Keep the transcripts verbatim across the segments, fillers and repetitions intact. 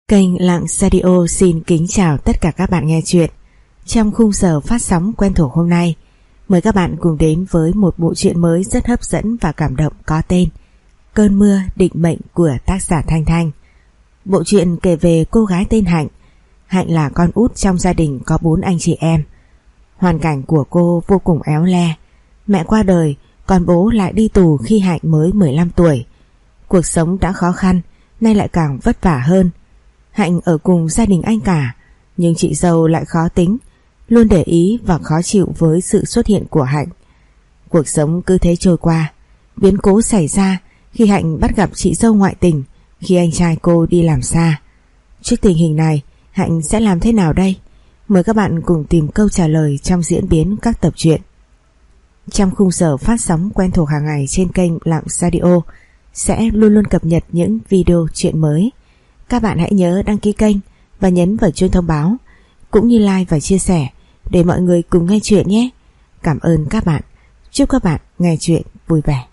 Kênh Lặng Radio xin kính chào tất cả các bạn nghe truyện. Trong khung giờ phát sóng quen thuộc hôm nay, mời các bạn cùng đến với một bộ truyện mới rất hấp dẫn và cảm động có tên Cơn mưa định mệnh của tác giả Thanh Thanh. Bộ truyện kể về cô gái tên Hạnh. Hạnh là con út trong gia đình có bốn anh chị em. Hoàn cảnh của cô vô cùng éo le. Mẹ qua đời, còn bố lại đi tù khi Hạnh mới mười lăm tuổi. Cuộc sống đã khó khăn, nay lại càng vất vả hơn. Hạnh ở cùng gia đình anh cả, nhưng chị dâu lại khó tính, luôn để ý và khó chịu với sự xuất hiện của Hạnh. Cuộc sống cứ thế trôi qua. Biến cố xảy ra khi Hạnh bắt gặp chị dâu ngoại tình khi anh trai cô đi làm xa. Trước tình hình này, Hạnh sẽ làm thế nào đây? Mời các bạn cùng tìm câu trả lời trong diễn biến các tập truyện. Trong khung giờ phát sóng quen thuộc hàng ngày trên kênh Lặng Radio sẽ luôn luôn cập nhật những video truyện mới. Các bạn hãy nhớ đăng ký kênh và nhấn vào chuông thông báo, cũng như like và chia sẻ để mọi người cùng nghe chuyện nhé. Cảm ơn các bạn. Chúc các bạn nghe chuyện vui vẻ.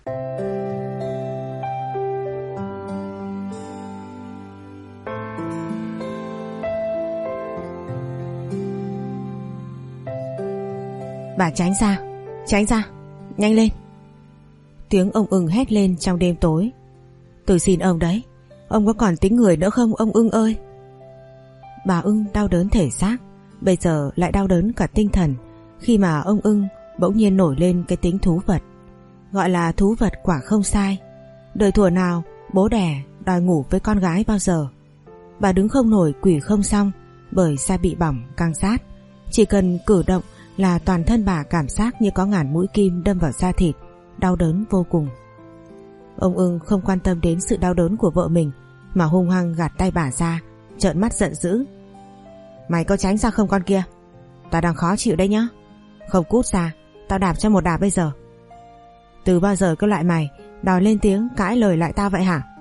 Bà tránh ra, tránh ra, nhanh lên. Tiếng ông ưng hét lên trong đêm tối. Tôi xin ông đấy, ông có còn tính người nữa không ông ưng ơi? Bà ưng đau đớn thể xác, bây giờ lại đau đớn cả tinh thần khi mà ông ưng bỗng nhiên nổi lên cái tính thú vật. Gọi là thú vật quả không sai. Đời thuở nào bố đẻ đòi ngủ với con gái bao giờ. Bà đứng không nổi quỷ không xong, bởi da bị bỏng căng sát. Chỉ cần cử động là toàn thân bà cảm giác như có ngàn mũi kim đâm vào da thịt, đau đớn vô cùng. Ông ưng không quan tâm đến sự đau đớn của vợ mình mà hung hăng gạt tay bà ra, trợn mắt giận dữ. Mày có tránh ra không con kia? Tao đang khó chịu đấy nhá. Không cút ra, tao đạp cho một đạp bây giờ. Từ bao giờ cái loại mày đòi lên tiếng cãi lời lại tao vậy hả?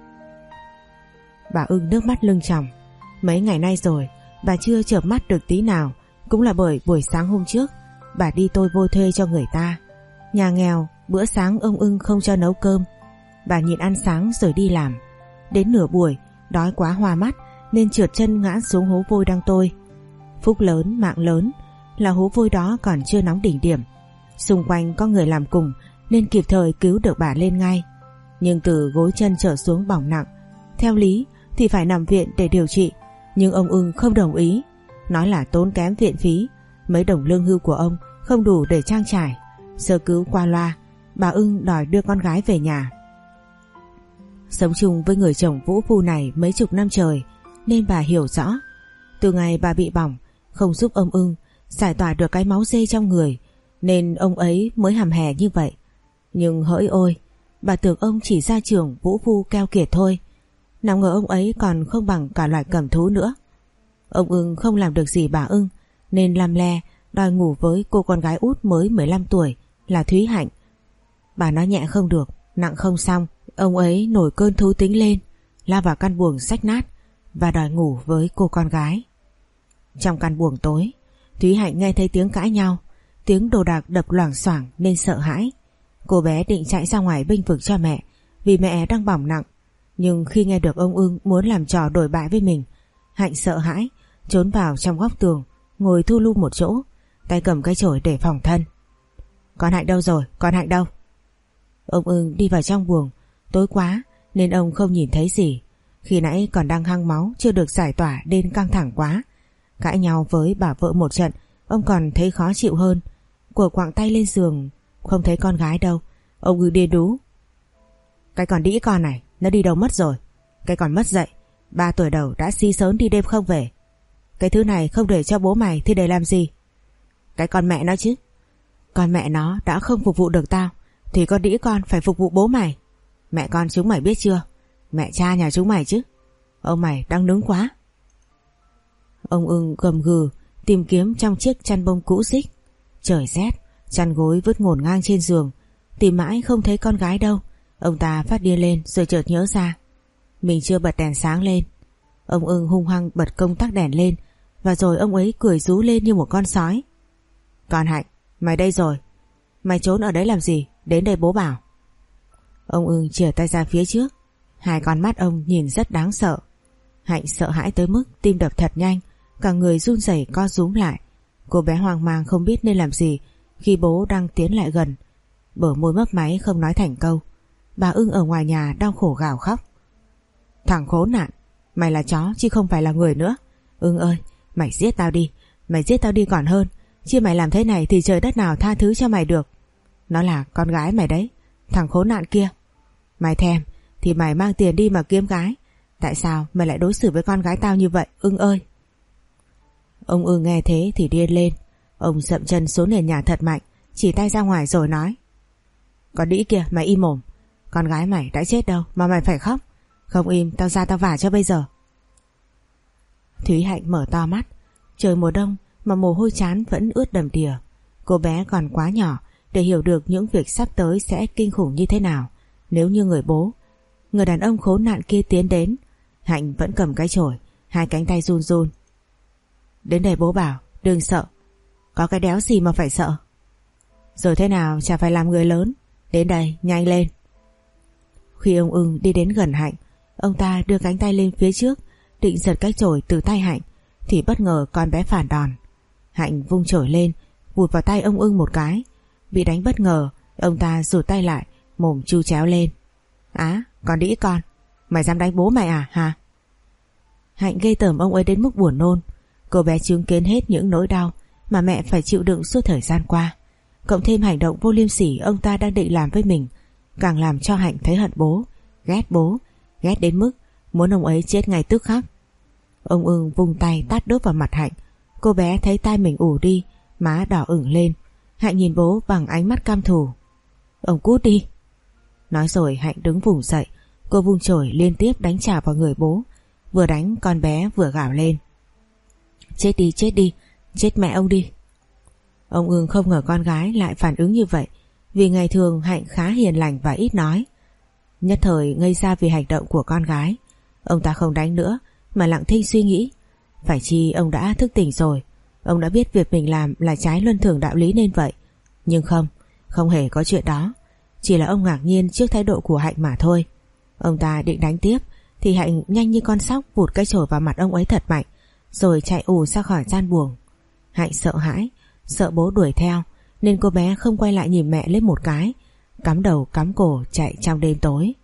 Bà ưng nước mắt lưng tròng. Mấy ngày nay rồi bà chưa chợp mắt được tí nào, cũng là bởi buổi sáng hôm trước bà đi tôi vôi thuê cho người ta. Nhà nghèo, bữa sáng ông ưng không cho nấu cơm. Bà nhịn ăn sáng rồi đi làm. Đến nửa buổi đói quá hoa mắt nên trượt chân ngã xuống hố vôi đang tôi. Phúc lớn mạng lớn là hố vôi đó còn chưa nóng đỉnh điểm. Xung quanh có người làm cùng nên kịp thời cứu được bà lên ngay. Nhưng từ gối chân trở xuống bỏng nặng. Theo lý thì phải nằm viện để điều trị, nhưng ông ưng không đồng ý, nói là tốn kém viện phí, mấy đồng lương hưu của ông không đủ để trang trải. Sơ cứu qua loa, bà ưng đòi đưa con gái về nhà. Sống chung với người chồng vũ phu này mấy chục năm trời nên bà hiểu rõ. Từ ngày bà bị bỏng không giúp ông ưng giải tỏa được cái máu dê trong người, nên ông ấy mới hầm hè như vậy. Nhưng hỡi ôi, bà tưởng ông chỉ ra trường vũ phu keo kiệt thôi, nào ngờ ông ấy còn không bằng cả loại cầm thú nữa. Ông ưng không làm được gì bà ưng nên làm le đòi ngủ với cô con gái út mới mười lăm tuổi là Thúy Hạnh. Bà nói nhẹ không được, nặng không xong, ông ấy nổi cơn thú tính lên, lao vào căn buồng rách nát và đòi ngủ với cô con gái. Trong căn buồng tối, Thúy Hạnh nghe thấy tiếng cãi nhau, tiếng đồ đạc đập loảng xoảng nên sợ hãi. Cô bé định chạy ra ngoài bênh vực cho mẹ vì mẹ đang bỏng nặng, nhưng khi nghe được ông ưng muốn làm trò đổi bại với mình, Hạnh sợ hãi trốn vào trong góc tường, ngồi thu lu một chỗ, tay cầm cái chổi để phòng thân. Con Hạnh đâu rồi? Con Hạnh đâu? Ông ưng đi vào trong buồng, tối quá nên ông không nhìn thấy gì. Khi nãy còn đang hăng máu chưa được giải tỏa nên căng thẳng quá. Cãi nhau với bà vợ một trận, ông còn thấy khó chịu hơn. Của quạng tay lên giường, không thấy con gái đâu. Ông ưng điên đú. Cái con đĩ con này, nó đi đâu mất rồi? Cái còn mất dậy, ba tuổi đầu đã si sớm đi đêm không về. Cái thứ này không để cho bố mày thì để làm gì? Cái con mẹ nó chứ. Con mẹ nó đã không phục vụ được tao thì con đĩ con phải phục vụ bố mày. Mẹ con chúng mày biết chưa? Mẹ cha nhà chúng mày chứ. Ông mày đang nướng quá. Ông ưng gầm gừ tìm kiếm trong chiếc chăn bông cũ rích. Trời rét, chăn gối vứt ngổn ngang trên giường, tìm mãi không thấy con gái đâu. Ông ta phát điên lên rồi chợt nhớ ra mình chưa bật đèn sáng lên. Ông ưng hung hăng bật công tắc đèn lên, và rồi ông ấy cười rú lên như một con sói. Con Hạnh, mày đây rồi. Mày trốn ở đấy làm gì? Đến đây bố bảo. Ông ưng chìa tay ra phía trước. Hai con mắt ông nhìn rất đáng sợ. Hạnh sợ hãi tới mức tim đập thật nhanh, cả người run rẩy co rúm lại. Cô bé hoang mang không biết nên làm gì khi bố đang tiến lại gần, bờ môi mấp máy không nói thành câu. Bà Ưng ở ngoài nhà đau khổ gào khóc. Thằng khốn nạn, mày là chó chứ không phải là người nữa. Ưng ơi, mày giết tao đi, mày giết tao đi còn hơn. Chứ mày làm thế này thì trời đất nào tha thứ cho mày được. Nó là con gái mày đấy, thằng khốn nạn kia. Mày thèm thì mày mang tiền đi mà kiếm gái. Tại sao mày lại đối xử với con gái tao như vậy, Ưng ơi? Ông Ưng nghe thế thì điên lên. Ông dậm chân xuống nền nhà thật mạnh, chỉ tay ra ngoài rồi nói: Con đĩ kia, mày im mồm. Con gái mày đã chết đâu mà mày phải khóc. Không im tao ra tao vả cho bây giờ. Thúy Hạnh mở to mắt. Trời mùa đông mà mồ hôi trán vẫn ướt đầm đìa. Cô bé còn quá nhỏ để hiểu được những việc sắp tới sẽ kinh khủng như thế nào. Nếu như người bố, người đàn ông khốn nạn kia tiến đến, Hạnh vẫn cầm cái chổi, hai cánh tay run run. Đến đây bố bảo, đừng sợ. Có cái đéo gì mà phải sợ. Rồi thế nào chả phải làm người lớn. Đến đây, nhanh lên. Khi ông Ưng đi đến gần Hạnh, ông ta đưa cánh tay lên phía trước, định giật cái chổi từ tay Hạnh, thì bất ngờ con bé phản đòn. Hạnh vung chổi lên, vụt vào tay ông Ưng một cái. Bị đánh bất ngờ, ông ta rụt tay lại, mồm chu chéo lên. Á, con đĩ con, mày dám đánh bố mày à hả? Hạnh ghê tởm ông ấy đến mức buồn nôn. Cô bé chứng kiến hết những nỗi đau mà mẹ phải chịu đựng suốt thời gian qua, cộng thêm hành động vô liêm sỉ ông ta đang định làm với mình, càng làm cho Hạnh thấy hận bố, ghét bố, ghét đến mức muốn ông ấy chết ngay tức khắc. Ông Ưng vung tay tát đốt vào mặt Hạnh. Cô bé thấy tai mình ù đi, má đỏ ửng lên. Hạnh nhìn bố bằng ánh mắt căm thù. Ông cút đi. Nói rồi Hạnh đứng vùng dậy. Cô vung chổi liên tiếp đánh trả vào người bố. Vừa đánh con bé vừa gào lên. Chết đi, chết đi, chết mẹ ông đi. Ông Ưng không ngờ con gái lại phản ứng như vậy, vì ngày thường Hạnh khá hiền lành và ít nói. Nhất thời ngây ra vì hành động của con gái. Ông ta không đánh nữa mà lặng thinh suy nghĩ. Phải chi ông đã thức tỉnh rồi. Ông đã biết việc mình làm là trái luân thường đạo lý nên vậy. Nhưng không, không hề có chuyện đó. Chỉ là ông ngạc nhiên trước thái độ của Hạnh mà thôi. Ông ta định đánh tiếp thì Hạnh nhanh như con sóc vụt cái chổi vào mặt ông ấy thật mạnh, rồi chạy ù ra khỏi gian buồng. Hạnh sợ hãi, sợ bố đuổi theo, nên cô bé không quay lại nhìn mẹ lên một cái, cắm đầu cắm cổ chạy trong đêm tối.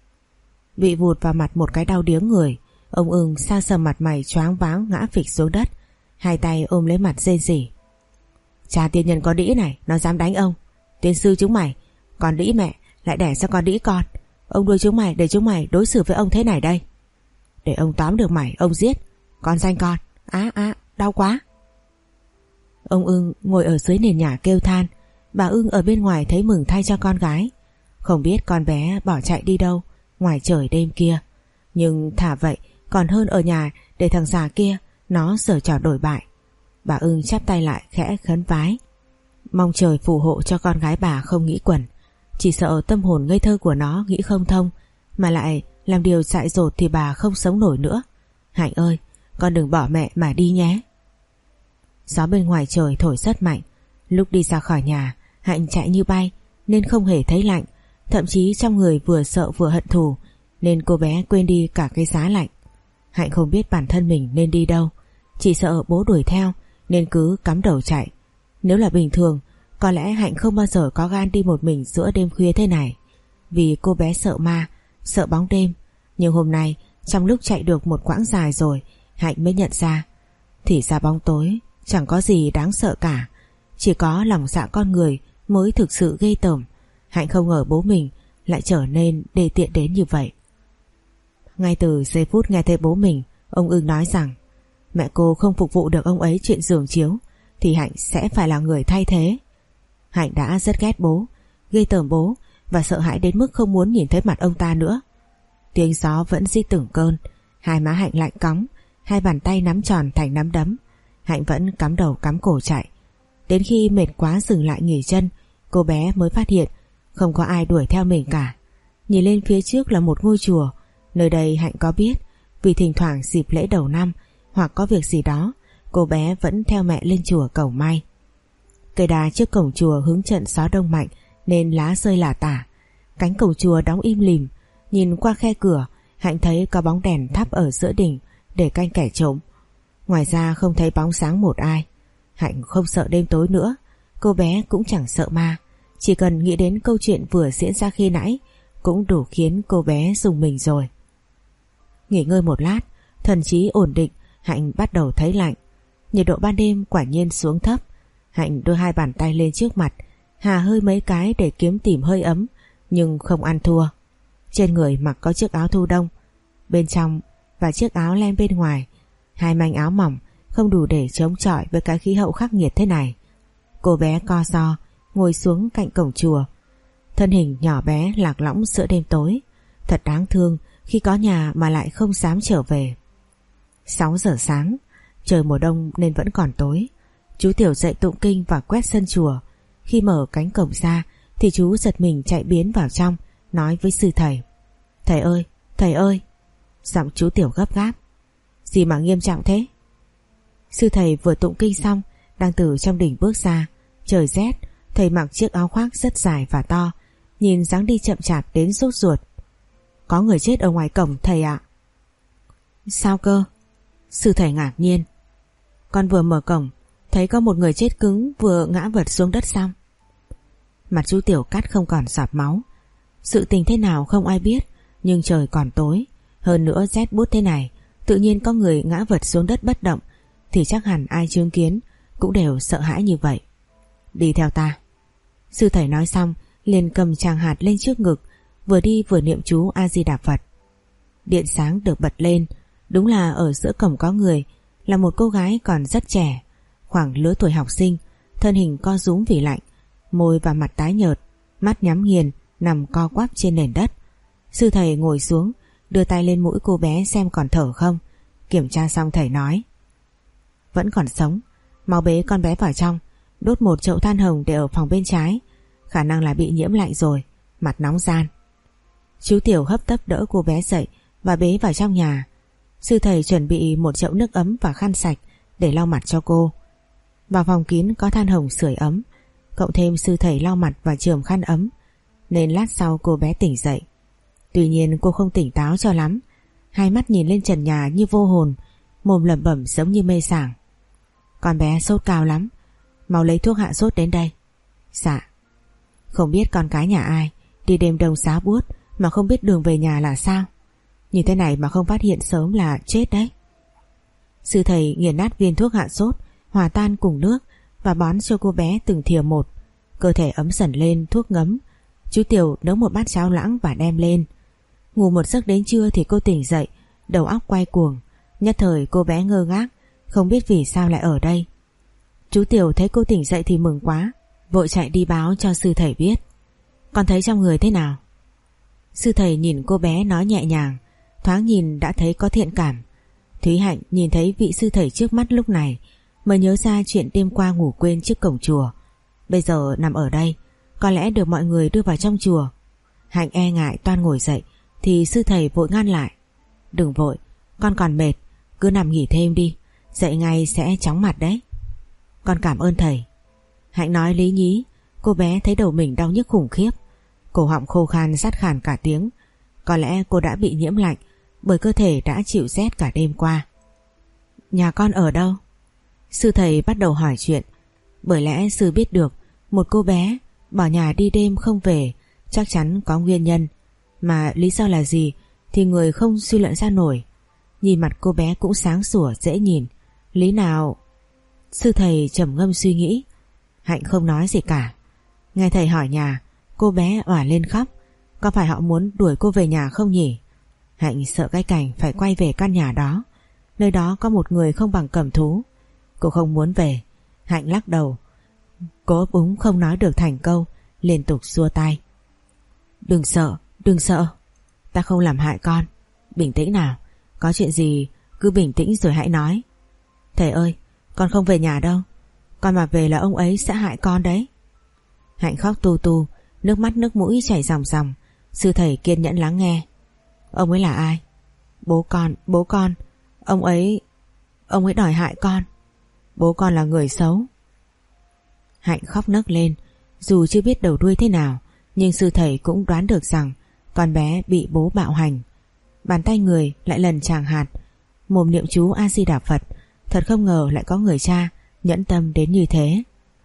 Bị vụt vào mặt một cái đau điếng người, ông Ưng sa sầm mặt mày choáng váng ngã phịch xuống đất, hai tay ôm lấy mặt rên rỉ. Cha tiên nhân con đĩ này, nó dám đánh ông. Tiên sư chúng mày, con đĩ mẹ lại đẻ ra con đĩ con. Ông nuôi chúng mày để chúng mày đối xử với ông thế này đây. Để ông tóm được mày, ông giết. Con danh con. Á á, đau quá. Ông Ưng ngồi ở dưới nền nhà kêu than. Bà Ưng ở bên ngoài thấy mừng thay cho con gái. Không biết con bé bỏ chạy đi đâu ngoài trời đêm kia. Nhưng thả vậy còn hơn ở nhà để thằng già kia nó giở trò đổi bại. Bà Ưng chắp tay lại khẽ khấn vái, mong trời phù hộ cho con gái bà không nghĩ quẩn. Chỉ sợ tâm hồn ngây thơ của nó nghĩ không thông, mà lại làm điều dại dột thì bà không sống nổi nữa. Hạnh ơi, con đừng bỏ mẹ mà đi nhé. Gió bên ngoài trời thổi rất mạnh. Lúc đi ra khỏi nhà, Hạnh chạy như bay nên không hề thấy lạnh. Thậm chí trong người vừa sợ vừa hận thù, nên cô bé quên đi cả cái giá lạnh. Hạnh không biết bản thân mình nên đi đâu, chỉ sợ bố đuổi theo nên cứ cắm đầu chạy. Nếu là bình thường, có lẽ Hạnh không bao giờ có gan đi một mình giữa đêm khuya thế này, vì cô bé sợ ma, sợ bóng đêm. Nhưng hôm nay, trong lúc chạy được một quãng dài rồi, Hạnh mới nhận ra, thì ra bóng tối chẳng có gì đáng sợ cả, chỉ có lòng dạ con người mới thực sự ghê tởm. Hạnh không ngờ bố mình lại trở nên đê tiện đến như vậy. Ngay từ giây phút nghe thấy bố mình, ông Ưng nói rằng mẹ cô không phục vụ được ông ấy chuyện giường chiếu thì Hạnh sẽ phải là người thay thế. Hạnh đã rất ghét bố, ghê tởm bố và sợ hãi đến mức không muốn nhìn thấy mặt ông ta nữa. Tiếng gió vẫn rít từng cơn, hai má Hạnh lạnh cóng, hai bàn tay nắm tròn thành nắm đấm. Hạnh vẫn cắm đầu cắm cổ chạy. Đến khi mệt quá dừng lại nghỉ chân, cô bé mới phát hiện không có ai đuổi theo mình cả. Nhìn lên phía trước là một ngôi chùa. Nơi đây Hạnh có biết, vì thỉnh thoảng dịp lễ đầu năm hoặc có việc gì đó, cô bé vẫn theo mẹ lên chùa cầu may. Cây đà trước cổng chùa hứng trận gió đông mạnh nên lá rơi lả tả. Cánh cổng chùa đóng im lìm. Nhìn qua khe cửa, Hạnh thấy có bóng đèn thắp ở giữa đỉnh để canh kẻ trộm. Ngoài ra không thấy bóng sáng một ai. Hạnh không sợ đêm tối nữa, cô bé cũng chẳng sợ ma. Chỉ cần nghĩ đến câu chuyện vừa diễn ra khi nãy cũng đủ khiến cô bé rùng mình rồi. Nghỉ ngơi một lát, thần trí ổn định, Hạnh bắt đầu thấy lạnh. Nhiệt độ ban đêm quả nhiên xuống thấp. Hạnh đưa hai bàn tay lên trước mặt, hà hơi mấy cái để kiếm tìm hơi ấm, nhưng không ăn thua. Trên người mặc có chiếc áo thu đông bên trong và chiếc áo len bên ngoài. Hai manh áo mỏng không đủ để chống chọi với cái khí hậu khắc nghiệt thế này. Cô bé co ro ngồi xuống cạnh cổng chùa, thân hình nhỏ bé lạc lõng giữa đêm tối. Thật đáng thương khi có nhà mà lại không dám trở về. Sáu giờ sáng, trời mùa đông nên vẫn còn tối. Chú Tiểu dậy tụng kinh và quét sân chùa. Khi mở cánh cổng ra thì chú giật mình chạy biến vào trong, nói với sư thầy: "Thầy ơi, thầy ơi!" Giọng chú Tiểu gấp gáp: "Gì mà nghiêm trọng thế?" Sư thầy vừa tụng kinh xong, đang từ trong đình bước ra. Trời rét, thầy mặc chiếc áo khoác rất dài và to, nhìn dáng đi chậm chạp đến sốt ruột. "Có người chết ở ngoài cổng thầy ạ." "Sao cơ?" Sư thầy ngạc nhiên. "Con vừa mở cổng thấy có một người chết cứng vừa ngã vật xuống đất xong." Mặt chú Tiểu cắt không còn giọt máu. Sự tình thế nào không ai biết, nhưng trời còn tối, hơn nữa rét buốt thế này, tự nhiên có người ngã vật xuống đất bất động thì chắc hẳn ai chứng kiến cũng đều sợ hãi như vậy. "Đi theo ta." Sư thầy nói xong liền cầm tràng hạt lên trước ngực, vừa đi vừa niệm chú A Di Đà Phật. Điện sáng được bật lên. Đúng là ở giữa cổng có người, là một cô gái còn rất trẻ, khoảng lứa tuổi học sinh, thân hình co rúm vì lạnh, môi và mặt tái nhợt, mắt nhắm nghiền, nằm co quắp trên nền đất. Sư thầy ngồi xuống, đưa tay lên mũi cô bé xem còn thở không. Kiểm tra xong thầy nói: "Vẫn còn sống, mau bế con bé vào trong, đốt một chậu than hồng để ở phòng bên trái, khả năng là bị nhiễm lạnh rồi, mặt nóng ran." Chú Tiểu hấp tấp đỡ cô bé dậy và bế vào trong nhà. Sư thầy chuẩn bị một chậu nước ấm và khăn sạch để lau mặt cho cô. Vào phòng kín có than hồng sưởi ấm, cộng thêm sư thầy lau mặt và chườm khăn ấm, nên lát sau cô bé tỉnh dậy. Tuy nhiên cô không tỉnh táo cho lắm, hai mắt nhìn lên trần nhà như vô hồn, mồm lẩm bẩm giống như mê sảng: "Con bé sốt cao lắm, mau lấy thuốc hạ sốt đến đây." "Dạ." Không biết con cái nhà ai đi đêm đông giá buốt mà không biết đường về nhà là sao? Như thế này mà không phát hiện sớm là chết đấy. Sư thầy nghiền nát viên thuốc hạ sốt, hòa tan cùng nước và bón cho cô bé từng thìa một. Cơ thể ấm dần lên thuốc ngấm. Chú Tiểu nấu một bát cháo loãng và đem lên. Ngủ một giấc đến trưa thì cô tỉnh dậy, đầu óc quay cuồng. Nhất thời cô bé ngơ ngác, không biết vì sao lại ở đây. Chú Tiểu thấy cô tỉnh dậy thì mừng quá, vội chạy đi báo cho sư thầy biết. "Con thấy trong người thế nào?" Sư thầy nhìn cô bé nói nhẹ nhàng, thoáng nhìn đã thấy có thiện cảm. Thúy Hạnh nhìn thấy vị sư thầy trước mắt lúc này mới nhớ ra chuyện đêm qua ngủ quên trước cổng chùa. Bây giờ nằm ở đây, có lẽ được mọi người đưa vào trong chùa. Hạnh e ngại toan ngồi dậy thì sư thầy vội ngăn lại: "Đừng vội, con còn mệt, cứ nằm nghỉ thêm đi, dậy ngay sẽ chóng mặt đấy." "Con cảm ơn thầy." Hạnh nói lý nhí. Cô bé thấy đầu mình đau nhức khủng khiếp, cổ họng khô khan rát khàn cả tiếng. Có lẽ cô đã bị nhiễm lạnh bởi cơ thể đã chịu rét cả đêm qua. "Nhà con ở đâu?" Sư thầy bắt đầu hỏi chuyện. Bởi lẽ sư biết được một cô bé bỏ nhà đi đêm không về chắc chắn có nguyên nhân, mà lý do là gì thì người không suy luận ra nổi. Nhìn mặt cô bé cũng sáng sủa dễ nhìn, lý nào... Sư thầy trầm ngâm suy nghĩ. Hạnh không nói gì cả. Nghe thầy hỏi nhà, cô bé òa lên khóc. Có phải họ muốn đuổi cô về nhà không nhỉ? Hạnh sợ cái cảnh phải quay về căn nhà đó, nơi đó có một người không bằng cầm thú. Cô không muốn về. Hạnh lắc đầu. Cô ấp úng không nói được thành câu, liên tục xua tay. "Đừng sợ, đừng sợ, ta không làm hại con. Bình tĩnh nào, có chuyện gì cứ bình tĩnh rồi hãy nói." "Thầy ơi, con không về nhà đâu, con mà về là ông ấy sẽ hại con đấy." Hạnh khóc tu tu, nước mắt nước mũi chảy ròng ròng. Sư thầy kiên nhẫn lắng nghe. "Ông ấy là ai?" "Bố con, bố con. Ông ấy... Ông ấy đòi hại con. Bố con là người xấu." Hạnh khóc nấc lên. Dù chưa biết đầu đuôi thế nào, nhưng sư thầy cũng đoán được rằng con bé bị bố bạo hành. Bàn tay người lại lần tràng hạt. mồm niệm chú A Di Đà Phật. Thật không ngờ lại có người cha nhẫn tâm đến như thế.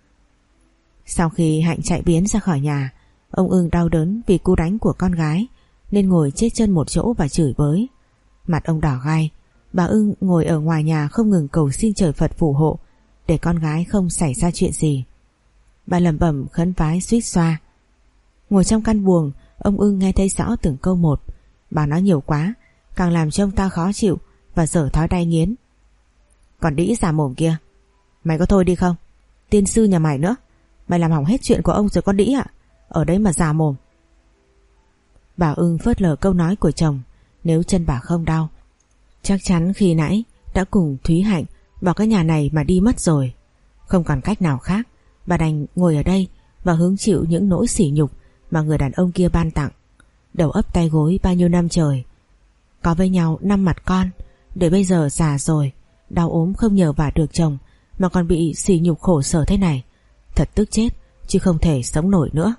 Sau khi Hạnh chạy biến ra khỏi nhà, ông Ưng đau đớn vì cú đánh của con gái nên ngồi chết chân một chỗ và chửi bới. Mặt ông đỏ gai. Bà Ưng ngồi ở ngoài nhà không ngừng cầu xin trời Phật phù hộ để con gái không xảy ra chuyện gì. Bà lẩm bẩm khấn vái suýt xoa. Ngồi trong căn buồng, ông Ưng nghe thấy rõ từng câu một. Bà nói nhiều quá, càng làm cho ông ta khó chịu và dở thói đay nghiến. Còn đĩ già mồm kia, mày có thôi đi không? Tiên sư nhà mày nữa, mày làm hỏng hết chuyện của ông rồi con đĩ ạ. Ở đấy mà già mồm. Bà Ưng phớt lờ câu nói của chồng. Nếu chân bà không đau, chắc chắn khi nãy đã cùng Thúy Hạnh vào cái nhà này mà đi mất rồi. Không còn cách nào khác, bà đành ngồi ở đây và hứng chịu những nỗi sỉ nhục mà người đàn ông kia ban tặng. Đầu ấp tay gối bao nhiêu năm trời, có với nhau năm mặt con, để bây giờ già rồi, đau ốm không nhờ vả được chồng mà còn bị sỉ nhục khổ sở thế này. Thật tức chết, chứ không thể sống nổi nữa.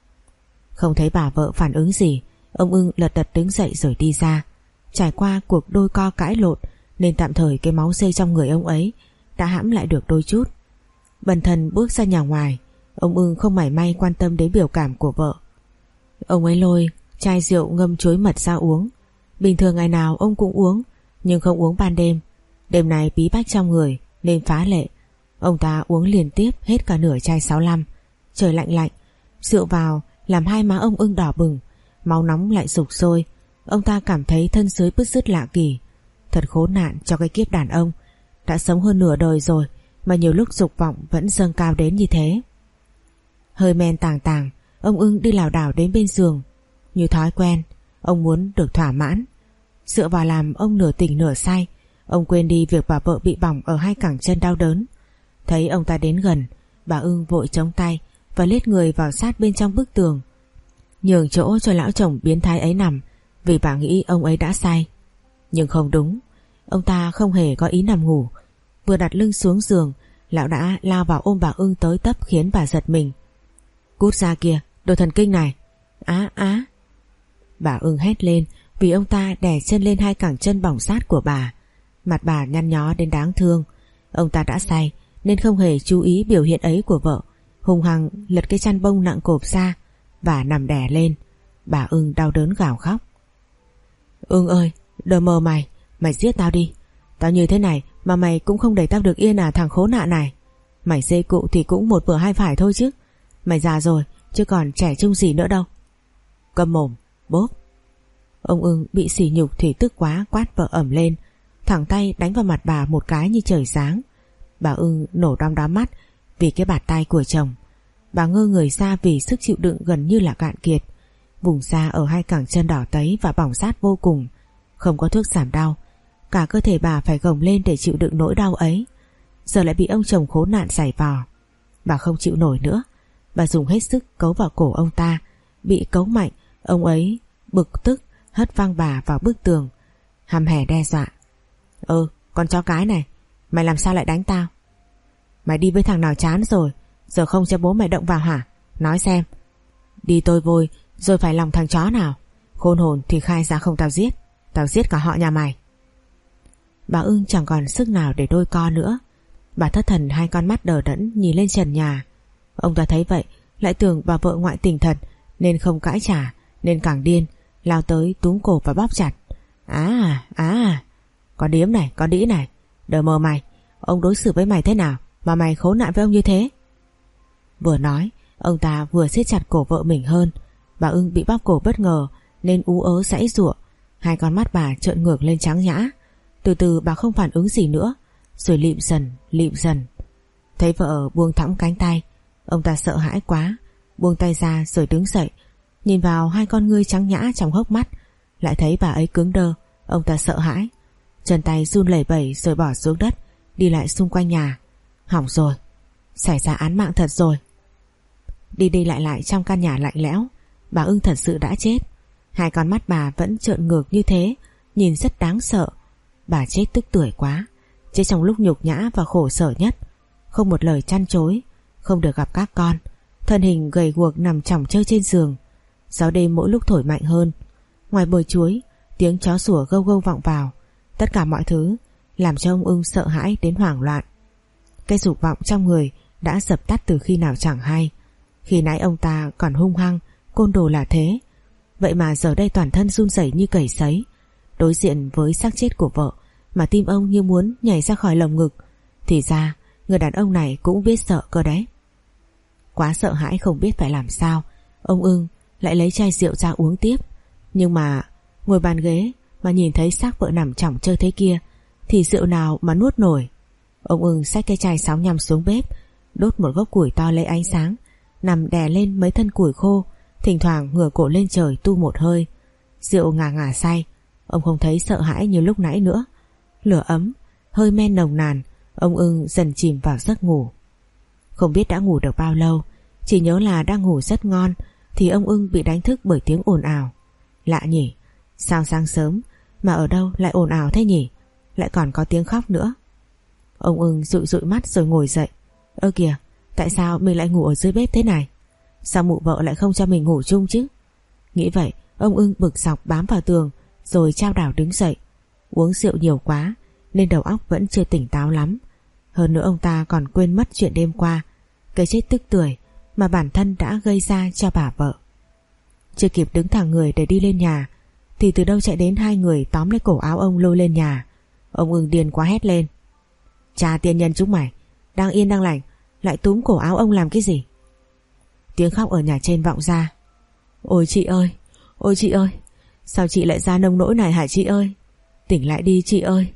Không thấy bà vợ phản ứng gì, ông Ưng lật đật đứng dậy rồi đi ra. Trải qua cuộc đôi co cãi lộn nên tạm thời cái máu xây trong người ông ấy đã hãm lại được đôi chút. Bần thần bước ra nhà ngoài, ông Ưng không mảy may quan tâm đến biểu cảm của vợ. Ông ấy lôi chai rượu ngâm chuối mật ra uống. Bình thường ngày nào ông cũng uống, nhưng không uống ban đêm. Đêm này bí bách trong người nên phá lệ. Ông ta uống liên tiếp hết cả nửa chai sáu lăm. Trời lạnh lạnh, rượu vào làm hai má ông Ưng đỏ bừng, máu nóng lại sục sôi. Ông ta cảm thấy thân dưới bứt rứt lạ kỳ. Thật khốn nạn cho cái kiếp đàn ông, đã sống hơn nửa đời rồi mà nhiều lúc dục vọng vẫn dâng cao đến như thế. Hơi men tàng tàng, ông Ưng đi lảo đảo đến bên giường. Như thói quen, ông muốn được thỏa mãn. Dựa vào làm ông nửa tỉnh nửa say. Ông quên đi việc bà vợ bị bỏng ở hai cẳng chân đau đớn. Thấy ông ta đến gần, bà Ưng vội chống tay và lết người vào sát bên trong bức tường, nhường chỗ cho lão chồng biến thái ấy nằm, vì bà nghĩ ông ấy đã say. Nhưng không đúng, ông ta không hề có ý nằm ngủ. Vừa đặt lưng xuống giường, lão đã lao vào ôm bà Ưng tới tấp khiến bà giật mình. Cút ra kìa, đồ thần kinh này. Á á. Bà Ưng hét lên vì ông ta đè chân lên hai cẳng chân bỏng sát của bà. Mặt bà nhăn nhó đến đáng thương. Ông ta đã say nên không hề chú ý biểu hiện ấy của vợ, hùng hăng lật cái chăn bông nặng cộp ra và nằm đè lên. Bà Ưng đau đớn gào khóc. Ưng ơi, đờ mờ mày, mày giết tao đi. Tao như thế này mà mày cũng không để tao được yên à, thằng khốn nạn này. Mày dê cụ thì cũng một bữa hai phải thôi chứ. Mày già rồi chứ còn trẻ trung gì nữa đâu. Câm mồm, bốp. Ông Ưng bị sỉ nhục thì tức quá, quát vợ ẩm lên, thẳng tay đánh vào mặt bà một cái như trời giáng. Bà Ưng nổ đom đóm mắt vì cái bạt tay của chồng. Bà ngơ người ra vì sức chịu đựng gần như là cạn kiệt. Vùng da ở hai cẳng chân đỏ tấy và bỏng rát vô cùng. Không có thuốc giảm đau, cả cơ thể bà phải gồng lên để chịu đựng nỗi đau ấy. Giờ lại bị ông chồng khốn nạn giày vò. Bà không chịu nổi nữa. Bà dùng hết sức cấu vào cổ ông ta. Bị cấu mạnh, ông ấy bực tức hất văng bà vào bức tường, hăm hè đe dọa. Ừ, con chó cái này, mày làm sao lại đánh tao? Mày đi với thằng nào chán rồi, giờ không cho bố mày động vào hả? Nói xem. Đi tôi vôi rồi phải lòng thằng chó nào? Khôn hồn thì khai ra không tao giết. Tao giết cả họ nhà mày. Bà Ưng chẳng còn sức nào để đôi co nữa. Bà thất thần, hai con mắt đờ đẫn nhìn lên trần nhà. Ông ta thấy vậy lại tưởng bà vợ ngoại tình thật nên không cãi trả, nên càng điên, lao tới túm cổ và bóp chặt. À à, con điếm này, con đĩ này, đờ mờ mày, ông đối xử với mày thế nào mà mày khốn nạn với ông như thế? Vừa nói, ông ta vừa siết chặt cổ vợ mình hơn. Bà Ưng bị bóp cổ bất ngờ nên ú ớ giãy giụa. Hai con mắt bà trợn ngược lên trắng nhã. Từ từ bà không phản ứng gì nữa, rồi lịm dần lịm dần. Thấy vợ buông thõng cánh tay, ông ta sợ hãi quá, buông tay ra rồi đứng dậy. Nhìn vào hai con ngươi trắng nhã trong hốc mắt, lại thấy bà ấy cứng đơ. Ông ta sợ hãi, chân tay run lẩy bẩy rồi bỏ xuống đất, đi lại xung quanh nhà. Hỏng rồi, xảy ra án mạng thật rồi. Đi đi lại lại trong căn nhà lạnh lẽo, bà Ưng thật sự đã chết. Hai con mắt bà vẫn trợn ngược như thế, nhìn rất đáng sợ. Bà chết tức tưởi quá, chết trong lúc nhục nhã và khổ sở nhất. Không một lời chăn chối, không được gặp các con. Thân hình gầy guộc nằm chỏng chơi trên giường. Gió đêm mỗi lúc thổi mạnh hơn. Ngoài bồi chuối, tiếng chó sủa gâu gâu vọng vào. Tất cả mọi thứ làm cho ông Ưng sợ hãi đến hoảng loạn. Cái dục vọng trong người đã dập tắt từ khi nào chẳng hay. Khi nãy ông ta còn hung hăng, côn đồ là thế, vậy mà giờ đây toàn thân run rẩy như cầy sấy. Đối diện với xác chết của vợ mà tim ông như muốn nhảy ra khỏi lồng ngực. Thì ra người đàn ông này cũng biết sợ cơ đấy. Quá sợ hãi không biết phải làm sao, ông Ưng lại lấy chai rượu ra uống tiếp. Nhưng mà ngồi bàn ghế mà nhìn thấy xác vợ nằm chỏng chơi thế kia thì rượu nào mà nuốt nổi. Ông Ưng xách cái chai sáu nhăm xuống bếp, đốt một gốc củi to lấy ánh sáng, nằm đè lên mấy thân củi khô, thỉnh thoảng ngửa cổ lên trời tu một hơi. Rượu ngà ngà say, ông không thấy sợ hãi như lúc nãy nữa. Lửa ấm, hơi men nồng nàn, ông Ưng dần chìm vào giấc ngủ. Không biết đã ngủ được bao lâu, chỉ nhớ là đang ngủ rất ngon thì ông Ưng bị đánh thức bởi tiếng ồn ào. Lạ nhỉ, sao sáng sớm mà ở đâu lại ồn ào thế nhỉ, lại còn có tiếng khóc nữa. Ông Ưng dụi dụi mắt rồi ngồi dậy. Ơ kìa, tại sao mình lại ngủ ở dưới bếp thế này? Sao mụ vợ lại không cho mình ngủ chung chứ? Nghĩ vậy, ông Ưng bực dọc bám vào tường rồi chao đảo đứng dậy. Uống rượu nhiều quá nên đầu óc vẫn chưa tỉnh táo lắm. Hơn nữa ông ta còn quên mất chuyện đêm qua, cái chết tức tưởi mà bản thân đã gây ra cho bà vợ. Chưa kịp đứng thẳng người để đi lên nhà thì từ đâu chạy đến hai người tóm lấy cổ áo ông lôi lên nhà. Ông Ưng điên quá hét lên. Cha tiên nhân chúng mày, đang yên đang lành lại túm cổ áo ông làm cái gì? Tiếng khóc ở nhà trên vọng ra. Ôi chị ơi, ôi chị ơi, sao chị lại ra nông nỗi này hả chị ơi? Tỉnh lại đi chị ơi.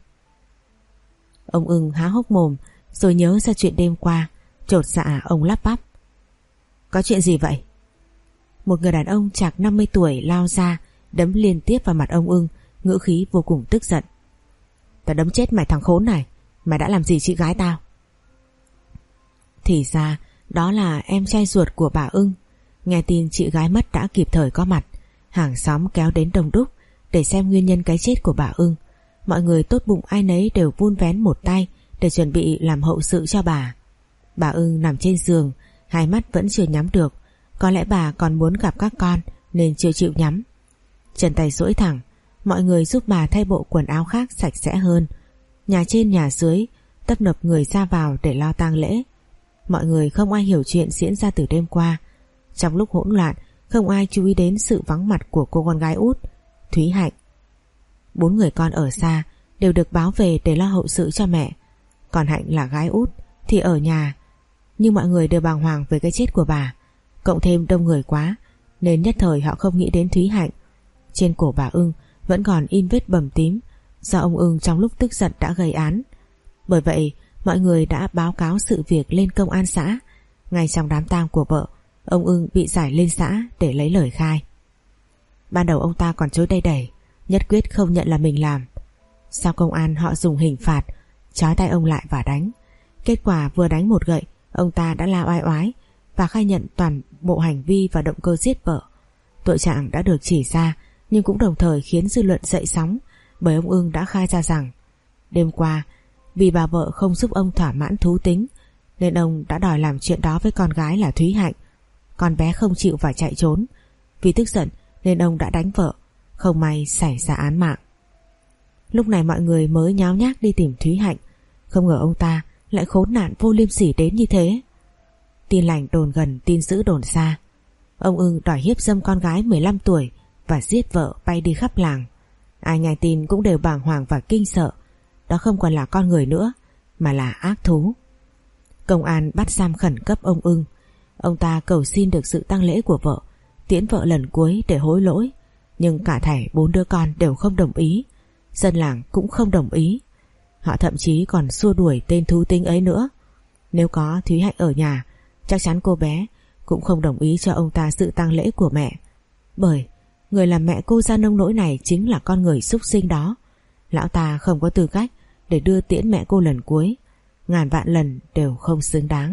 Ông Ưng há hốc mồm rồi nhớ ra chuyện đêm qua, chột dạ ông lắp bắp. Có chuyện gì vậy? Một người đàn ông chạc năm mươi tuổi lao ra, đấm liên tiếp vào mặt ông Ưng, ngữ khí vô cùng tức giận. Tao đấm chết mày thằng khốn này, mày đã làm gì chị gái tao? Thì ra đó là em trai ruột của bà Ưng. Nghe tin chị gái mất đã kịp thời có mặt, hàng xóm kéo đến đông đúc để xem nguyên nhân cái chết của bà Ưng. Mọi người tốt bụng ai nấy đều vun vén một tay để chuẩn bị làm hậu sự cho bà. Bà Ưng nằm trên giường, hai mắt vẫn chưa nhắm được. Có lẽ bà còn muốn gặp các con nên chưa chịu nhắm. Chân tay duỗi thẳng, mọi người giúp bà thay bộ quần áo khác sạch sẽ hơn. Nhà trên nhà dưới tấp nập người ra vào để lo tang lễ. Mọi người không ai hiểu chuyện diễn ra từ đêm qua. Trong lúc hỗn loạn, không ai chú ý đến sự vắng mặt của cô con gái út, Thúy Hạnh. Bốn người con ở xa đều được báo về để lo hậu sự cho mẹ. Còn Hạnh là gái út thì ở nhà. Nhưng mọi người đều bàng hoàng về cái chết của bà, cộng thêm đông người quá nên nhất thời họ không nghĩ đến Thúy Hạnh. Trên cổ bà Ưng vẫn còn in vết bầm tím do ông Ưng trong lúc tức giận đã gây án. Bởi vậy mọi người đã báo cáo sự việc lên công an xã. Ngay trong đám tang của vợ, ông Ưng bị giải lên xã để lấy lời khai. Ban đầu ông ta còn chối đầy đẩy, nhất quyết không nhận là mình làm. Sau công an họ dùng hình phạt trói tay ông lại và đánh. Kết quả vừa đánh một gậy, ông ta đã la oai oái và khai nhận toàn bộ hành vi và động cơ giết vợ. Tội trạng đã được chỉ ra nhưng cũng đồng thời khiến dư luận dậy sóng, bởi ông Ưng đã khai ra rằng đêm qua vì bà vợ không giúp ông thỏa mãn thú tính nên ông đã đòi làm chuyện đó với con gái là Thúy Hạnh. Con bé không chịu và chạy trốn. Vì tức giận nên ông đã đánh vợ, không may xảy ra án mạng. Lúc này mọi người mới nháo nhác đi tìm Thúy Hạnh. Không ngờ ông ta lại khốn nạn vô liêm sỉ đến như thế. Tin lành đồn gần, tin dữ đồn xa. Ông Ưng đòi hiếp dâm con gái mười lăm tuổi và giết vợ bay đi khắp làng. Ai nghe tin cũng đều bàng hoàng và kinh sợ. Đó không còn là con người nữa mà là ác thú. Công an bắt giam khẩn cấp ông Ưng. Ông ta cầu xin được sự tang lễ của vợ, tiễn vợ lần cuối để hối lỗi. Nhưng cả thảy bốn đứa con đều không đồng ý. Dân làng cũng không đồng ý. Họ thậm chí còn xua đuổi tên thú tính ấy nữa. Nếu có Thúy Hạnh ở nhà, chắc chắn cô bé cũng không đồng ý cho ông ta dự tang lễ của mẹ. Bởi người làm mẹ cô ra nông nỗi này chính là con người súc sinh đó. Lão ta không có tư cách để đưa tiễn mẹ cô lần cuối. Ngàn vạn lần đều không xứng đáng.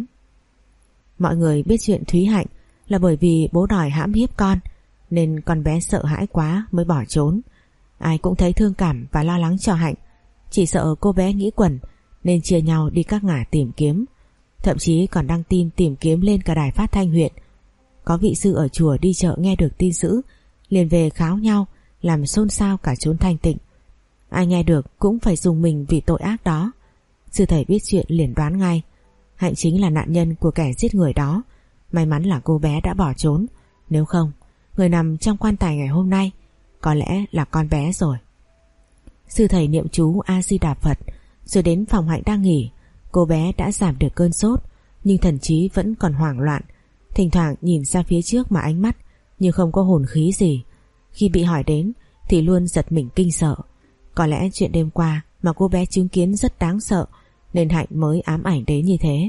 Mọi người biết chuyện Thúy Hạnh là bởi vì bố đòi hãm hiếp con nên con bé sợ hãi quá mới bỏ trốn. Ai cũng thấy thương cảm và lo lắng cho Hạnh. Chỉ sợ cô bé nghĩ quẩn nên chia nhau đi các ngả tìm kiếm. Thậm chí còn đăng tin tìm kiếm lên cả đài phát thanh huyện. Có vị sư ở chùa đi chợ nghe được tin dữ liền về kháo nhau, làm xôn xao cả chốn Thanh Tịnh. Ai nghe được cũng phải dùng mình vì tội ác đó. Sư thầy biết chuyện liền đoán ngay Hạnh chính là nạn nhân của kẻ giết người đó. May mắn là cô bé đã bỏ trốn, nếu không người nằm trong quan tài ngày hôm nay có lẽ là con bé rồi. Sư thầy niệm chú A Di Đà Phật rồi đến phòng Hạnh đang nghỉ. Cô bé đã giảm được cơn sốt nhưng thần trí vẫn còn hoảng loạn, thỉnh thoảng nhìn ra phía trước mà ánh mắt như không có hồn khí gì. Khi bị hỏi đến thì luôn giật mình kinh sợ. Có lẽ chuyện đêm qua mà cô bé chứng kiến rất đáng sợ nên Hạnh mới ám ảnh đến như thế.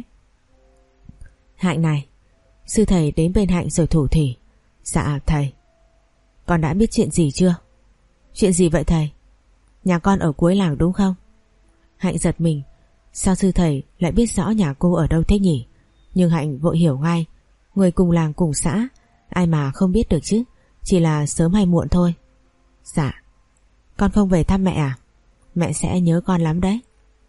Hạnh này. Sư thầy đến bên Hạnh rồi thủ thỉ. Dạ thầy. Con đã biết chuyện gì chưa? Chuyện gì vậy thầy? Nhà con ở cuối làng đúng không? Hạnh giật mình. Sao sư thầy lại biết rõ nhà cô ở đâu thế nhỉ? Nhưng Hạnh vội hiểu ngay. Người cùng làng cùng xã, ai mà không biết được chứ. Chỉ là sớm hay muộn thôi. Dạ. Con không về thăm mẹ à? Mẹ sẽ nhớ con lắm đấy.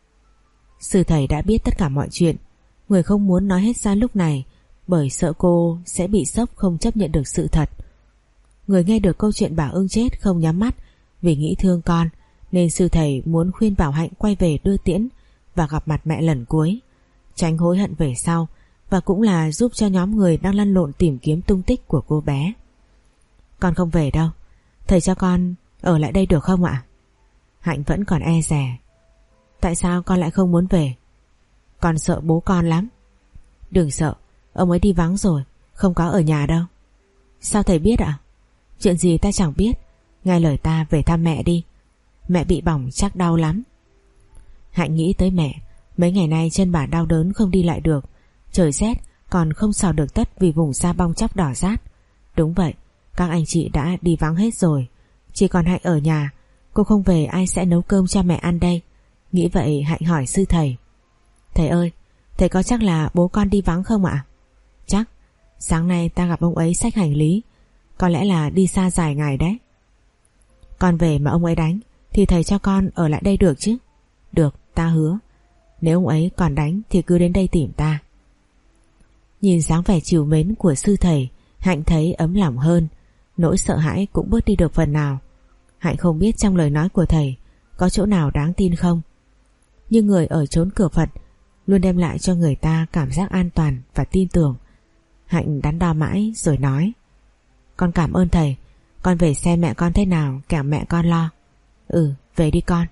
Sư thầy đã biết tất cả mọi chuyện. Người không muốn nói hết ra lúc này bởi sợ cô sẽ bị sốc không chấp nhận được sự thật. Người nghe được câu chuyện bà Ưng chết không nhắm mắt vì nghĩ thương con, nên sư thầy muốn khuyên bảo Hạnh quay về đưa tiễn và gặp mặt mẹ lần cuối, tránh hối hận về sau, và cũng là giúp cho nhóm người đang lăn lộn tìm kiếm tung tích của cô bé. Con không về đâu, thầy cho con ở lại đây được không ạ? Hạnh vẫn còn e dè. Tại sao con lại không muốn về? Con sợ bố con lắm. Đừng sợ, ông ấy đi vắng rồi, không có ở nhà đâu. Sao thầy biết ạ? Chuyện gì ta chẳng biết. Nghe lời ta về thăm mẹ đi. Mẹ bị bỏng chắc đau lắm. Hạnh nghĩ tới mẹ. Mấy ngày nay chân bà đau đớn không đi lại được. Trời rét còn không xào được tất vì vùng da bong chóc đỏ rát. Đúng vậy, các anh chị đã đi vắng hết rồi. Chỉ còn Hạnh ở nhà. Cô không về ai sẽ nấu cơm cho mẹ ăn đây? Nghĩ vậy Hạnh hỏi sư thầy. Thầy ơi, thầy có chắc là bố con đi vắng không ạ? Chắc. Sáng nay ta gặp ông ấy xách hành lý. Có lẽ là đi xa dài ngày đấy. Con về mà ông ấy đánh thì thầy cho con ở lại đây được chứ? Được, ta hứa. Nếu ông ấy còn đánh thì cứ đến đây tìm ta. Nhìn dáng vẻ trìu mến của sư thầy, Hạnh thấy ấm lòng hơn. Nỗi sợ hãi cũng bớt đi được phần nào. Hạnh không biết trong lời nói của thầy có chỗ nào đáng tin không, nhưng người ở chốn cửa Phật luôn đem lại cho người ta cảm giác an toàn và tin tưởng. Hạnh đắn đo mãi rồi nói. Con cảm ơn thầy. Con về xem mẹ con thế nào kẻo mẹ con lo. Ừ, về đi con.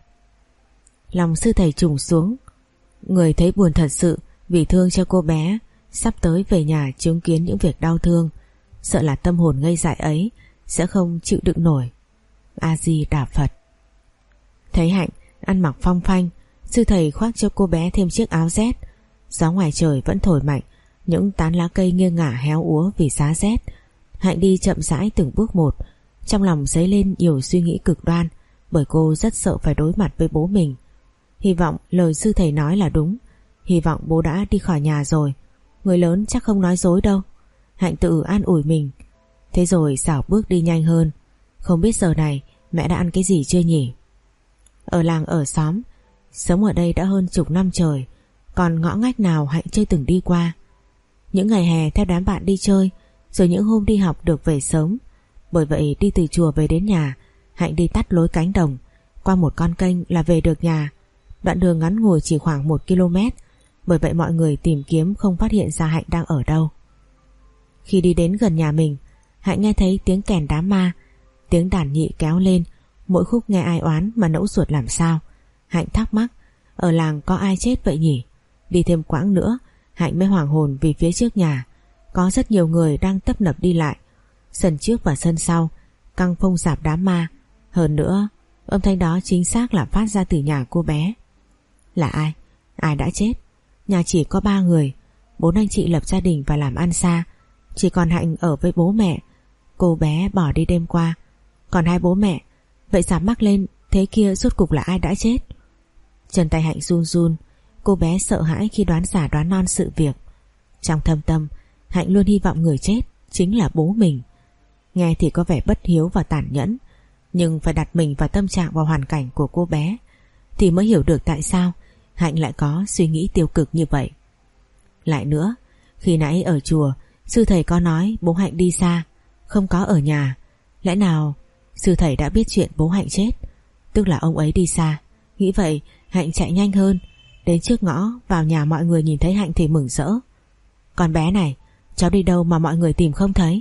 Lòng sư thầy trùng xuống. Người thấy buồn thật sự vì thương cho cô bé sắp tới về nhà chứng kiến những việc đau thương. Sợ là tâm hồn ngây dại ấy sẽ không chịu đựng nổi. A Di Đà Phật. Thấy Hạnh ăn mặc phong phanh, sư thầy khoác cho cô bé thêm chiếc áo rét. Gió ngoài trời vẫn thổi mạnh, những tán lá cây nghiêng ngả héo úa vì giá rét. Hạnh đi chậm rãi từng bước một, trong lòng dấy lên nhiều suy nghĩ cực đoan, bởi cô rất sợ phải đối mặt với bố mình. Hy vọng lời sư thầy nói là đúng. Hy vọng bố đã đi khỏi nhà rồi. Người lớn chắc không nói dối đâu. Hạnh tự an ủi mình. Thế rồi xảo bước đi nhanh hơn. Không biết giờ này mẹ đã ăn cái gì chưa nhỉ? Ở làng ở xóm, sống ở đây đã hơn chục năm trời, còn ngõ ngách nào Hạnh chưa từng đi qua. Những ngày hè theo đám bạn đi chơi, rồi những hôm đi học được về sớm. Bởi vậy đi từ chùa về đến nhà, Hạnh đi tắt lối cánh đồng, qua một con kênh là về được nhà. Đoạn đường ngắn ngủi chỉ khoảng một ki lô mét, bởi vậy mọi người tìm kiếm không phát hiện ra Hạnh đang ở đâu. Khi đi đến gần nhà mình, Hạnh nghe thấy tiếng kèn đám ma, tiếng đàn nhị kéo lên, mỗi khúc nghe ai oán mà nẫu ruột làm sao. Hạnh thắc mắc, ở làng có ai chết vậy nhỉ? Đi thêm quãng nữa, Hạnh mới hoảng hồn vì phía trước nhà có rất nhiều người đang tấp nập đi lại. Sân trước và sân sau căng phông rạp đám ma. Hơn nữa, âm thanh đó chính xác là phát ra từ nhà cô bé. Là ai? Ai đã chết? Nhà chỉ có ba người. Bốn anh chị lập gia đình và làm ăn xa, chỉ còn Hạnh ở với bố mẹ. Cô bé bỏ đi đêm qua. Còn hai bố mẹ, vậy giảm mắc lên, thế kia rốt cục là ai đã chết? Chân tay Hạnh run run. Cô bé sợ hãi khi đoán giả đoán non sự việc. Trong thâm tâm, Hạnh luôn hy vọng người chết chính là bố mình. Nghe thì có vẻ bất hiếu và tàn nhẫn, nhưng phải đặt mình vào tâm trạng và hoàn cảnh của cô bé thì mới hiểu được tại sao Hạnh lại có suy nghĩ tiêu cực như vậy. Lại nữa, khi nãy ở chùa, sư thầy có nói bố Hạnh đi xa, không có ở nhà. Lẽ nào sư thầy đã biết chuyện bố Hạnh chết? Tức là ông ấy đi xa. Nghĩ vậy Hạnh chạy nhanh hơn. Đến trước ngõ vào nhà, mọi người nhìn thấy Hạnh thì mừng rỡ. Con bé này, cháu đi đâu mà mọi người tìm không thấy?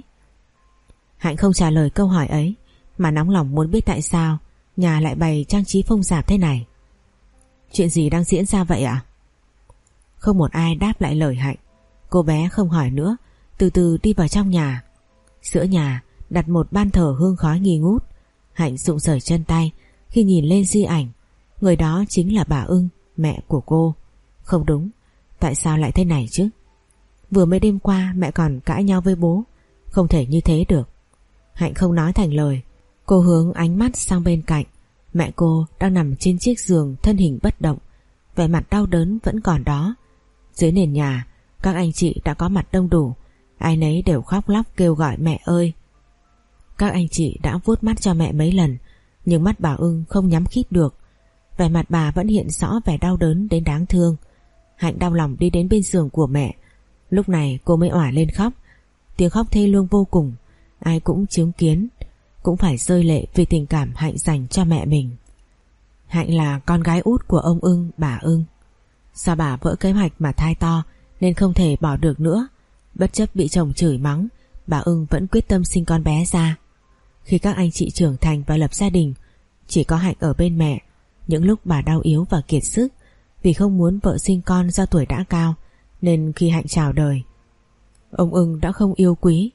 Hạnh không trả lời câu hỏi ấy, mà nóng lòng muốn biết tại sao nhà lại bày trang trí phông rạp thế này. Chuyện gì đang diễn ra vậy ạ? Không một ai đáp lại lời Hạnh. Cô bé không hỏi nữa, từ từ đi vào trong nhà. Giữa nhà đặt một ban thờ hương khói nghi ngút. Hạnh rụng rời chân tay khi nhìn lên di ảnh. Người đó chính là bà Ưng, mẹ của cô. Không đúng, tại sao lại thế này chứ? Vừa mới đêm qua mẹ còn cãi nhau với bố, không thể như thế được. Hạnh không nói thành lời. Cô hướng ánh mắt sang bên cạnh. Mẹ cô đang nằm trên chiếc giường, thân hình bất động, vẻ mặt đau đớn vẫn còn đó. Dưới nền nhà, các anh chị đã có mặt đông đủ, ai nấy đều khóc lóc kêu gọi mẹ ơi. Các anh chị đã vuốt mắt cho mẹ mấy lần, nhưng mắt bà Ưng không nhắm khít được. Vẻ mặt bà vẫn hiện rõ vẻ đau đớn đến đáng thương. Hạnh đau lòng đi đến bên giường của mẹ. Lúc này cô mới òa lên khóc. Tiếng khóc thê lương vô cùng, ai cũng chứng kiến, cũng phải rơi lệ vì tình cảm Hạnh dành cho mẹ mình. Hạnh là con gái út của ông Ưng, bà Ưng. Do bà vỡ kế hoạch mà thai to nên không thể bỏ được nữa. Bất chấp bị chồng chửi mắng, bà Ưng vẫn quyết tâm sinh con bé ra. Khi các anh chị trưởng thành và lập gia đình, chỉ có Hạnh ở bên mẹ. Những lúc bà đau yếu và kiệt sức, vì không muốn vợ sinh con do tuổi đã cao, nên khi Hạnh chào đời, ông Ưng đã không yêu quý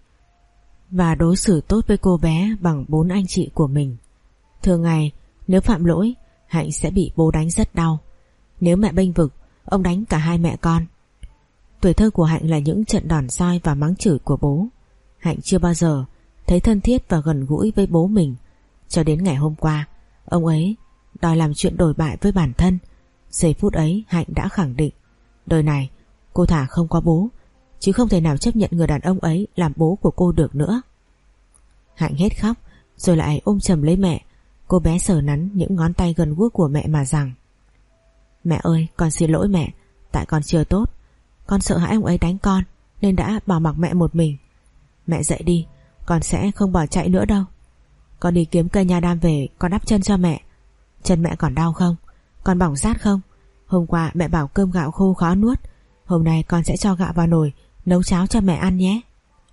và đối xử tốt với cô bé bằng bốn anh chị của mình. Thường ngày nếu phạm lỗi, Hạnh sẽ bị bố đánh rất đau. Nếu mẹ bênh vực, ông đánh cả hai mẹ con. Tuổi thơ của Hạnh là những trận đòn roi và mắng chửi của bố. Hạnh chưa bao giờ thấy thân thiết và gần gũi với bố mình, cho đến ngày hôm qua ông ấy đòi làm chuyện đổi bại với bản thân. Giây phút ấy Hạnh đã khẳng định đời này cô thà không có bố, chứ không thể nào chấp nhận người đàn ông ấy làm bố của cô được nữa. Hạnh hết khóc rồi lại ôm chầm lấy mẹ. Cô bé sờ nắn những ngón tay gần guốc của mẹ mà rằng: Mẹ ơi, con xin lỗi mẹ, tại con chưa tốt. Con sợ hãi ông ấy đánh con nên đã bỏ mặc mẹ một mình. Mẹ dậy đi, con sẽ không bỏ chạy nữa đâu. Con đi kiếm cây nha đam về, con đắp chân cho mẹ. Chân mẹ còn đau không? Con bỏng rát không? Hôm qua mẹ bảo cơm gạo khô khó nuốt, hôm nay con sẽ cho gạo vào nồi nấu cháo cho mẹ ăn nhé.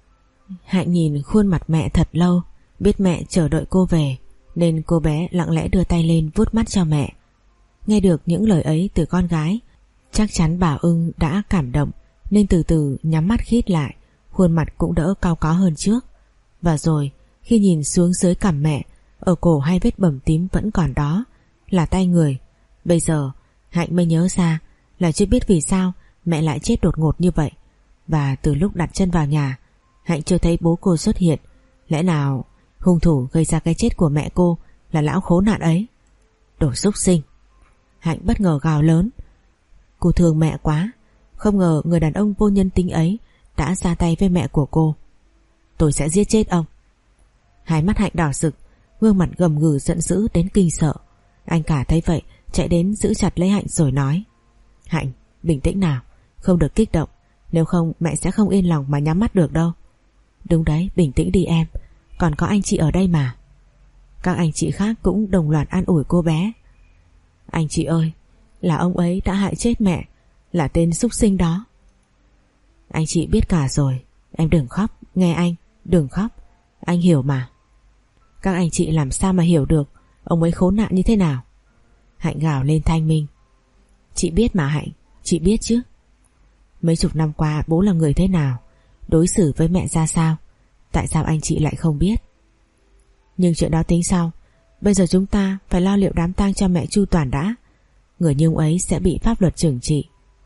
Hạnh nhìn khuôn mặt mẹ thật lâu, biết mẹ chờ đợi cô về, nên cô bé lặng lẽ đưa tay lên vuốt mắt cho mẹ. Nghe được những lời ấy từ con gái, chắc chắn bà Ưng đã cảm động, nên từ từ nhắm mắt khít lại, khuôn mặt cũng đỡ cau có hơn trước. Và rồi khi nhìn xuống dưới cằm mẹ, ở cổ hai vết bầm tím vẫn còn đó, là tay người. Bây giờ Hạnh mới nhớ ra là chưa biết vì sao mẹ lại chết đột ngột như vậy. Và từ lúc đặt chân vào nhà, Hạnh chưa thấy bố cô xuất hiện. Lẽ nào hung thủ gây ra cái chết của mẹ cô là lão khốn nạn ấy? Đồ súc sinh! Hạnh bất ngờ gào lớn. Cô thương mẹ quá, không ngờ người đàn ông vô nhân tính ấy đã ra tay với mẹ của cô. Tôi sẽ giết chết ông! Hai mắt Hạnh đỏ rực, gương mặt gầm gừ giận dữ đến kinh sợ. Anh cả thấy vậy chạy đến giữ chặt lấy Hạnh rồi nói: Hạnh, bình tĩnh nào, không được kích động, nếu không mẹ sẽ không yên lòng mà nhắm mắt được đâu. Đúng đấy, bình tĩnh đi em, còn có anh chị ở đây mà. Các anh chị khác cũng đồng loạt an ủi cô bé. Anh chị ơi, là ông ấy đã hại chết mẹ, là tên súc sinh đó. Anh chị biết cả rồi, em đừng khóc, nghe anh, đừng khóc, anh hiểu mà. Các anh chị làm sao mà hiểu được ông ấy khốn nạn như thế nào? Hạnh gào lên thanh minh. Chị biết mà Hạnh, chị biết chứ. Mấy chục năm qua bố là người thế nào, đối xử với mẹ ra sao, tại sao anh chị lại không biết? Nhưng chuyện đó tính sau, bây giờ chúng ta phải lo liệu đám tang cho mẹ chu toàn đã. Người như ông ấy sẽ bị pháp luật trừng trị.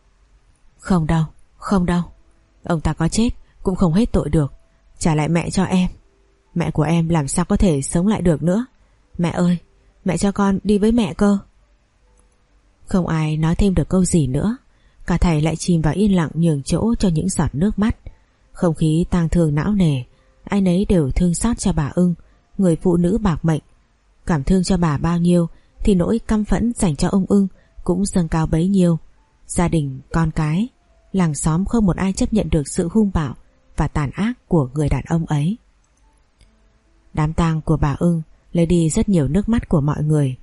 Không đâu, không đâu, ông ta có chết cũng không hết tội được. Trả lại mẹ cho em. Mẹ của em làm sao có thể sống lại được nữa. Mẹ ơi, mẹ cho con đi với mẹ cơ. Không ai nói thêm được câu gì nữa. Cả thầy lại chìm vào yên lặng, nhường chỗ cho những giọt nước mắt. Không khí tang thương não nề, ai nấy đều thương xót cho bà Ưng, người phụ nữ bạc mệnh. Cảm thương cho bà bao nhiêu thì nỗi căm phẫn dành cho ông Ưng cũng dâng cao bấy nhiêu. Gia đình, con cái, làng xóm không một ai chấp nhận được sự hung bạo và tàn ác của người đàn ông ấy. Đám tang của bà Ưng lấy đi rất nhiều nước mắt của mọi người.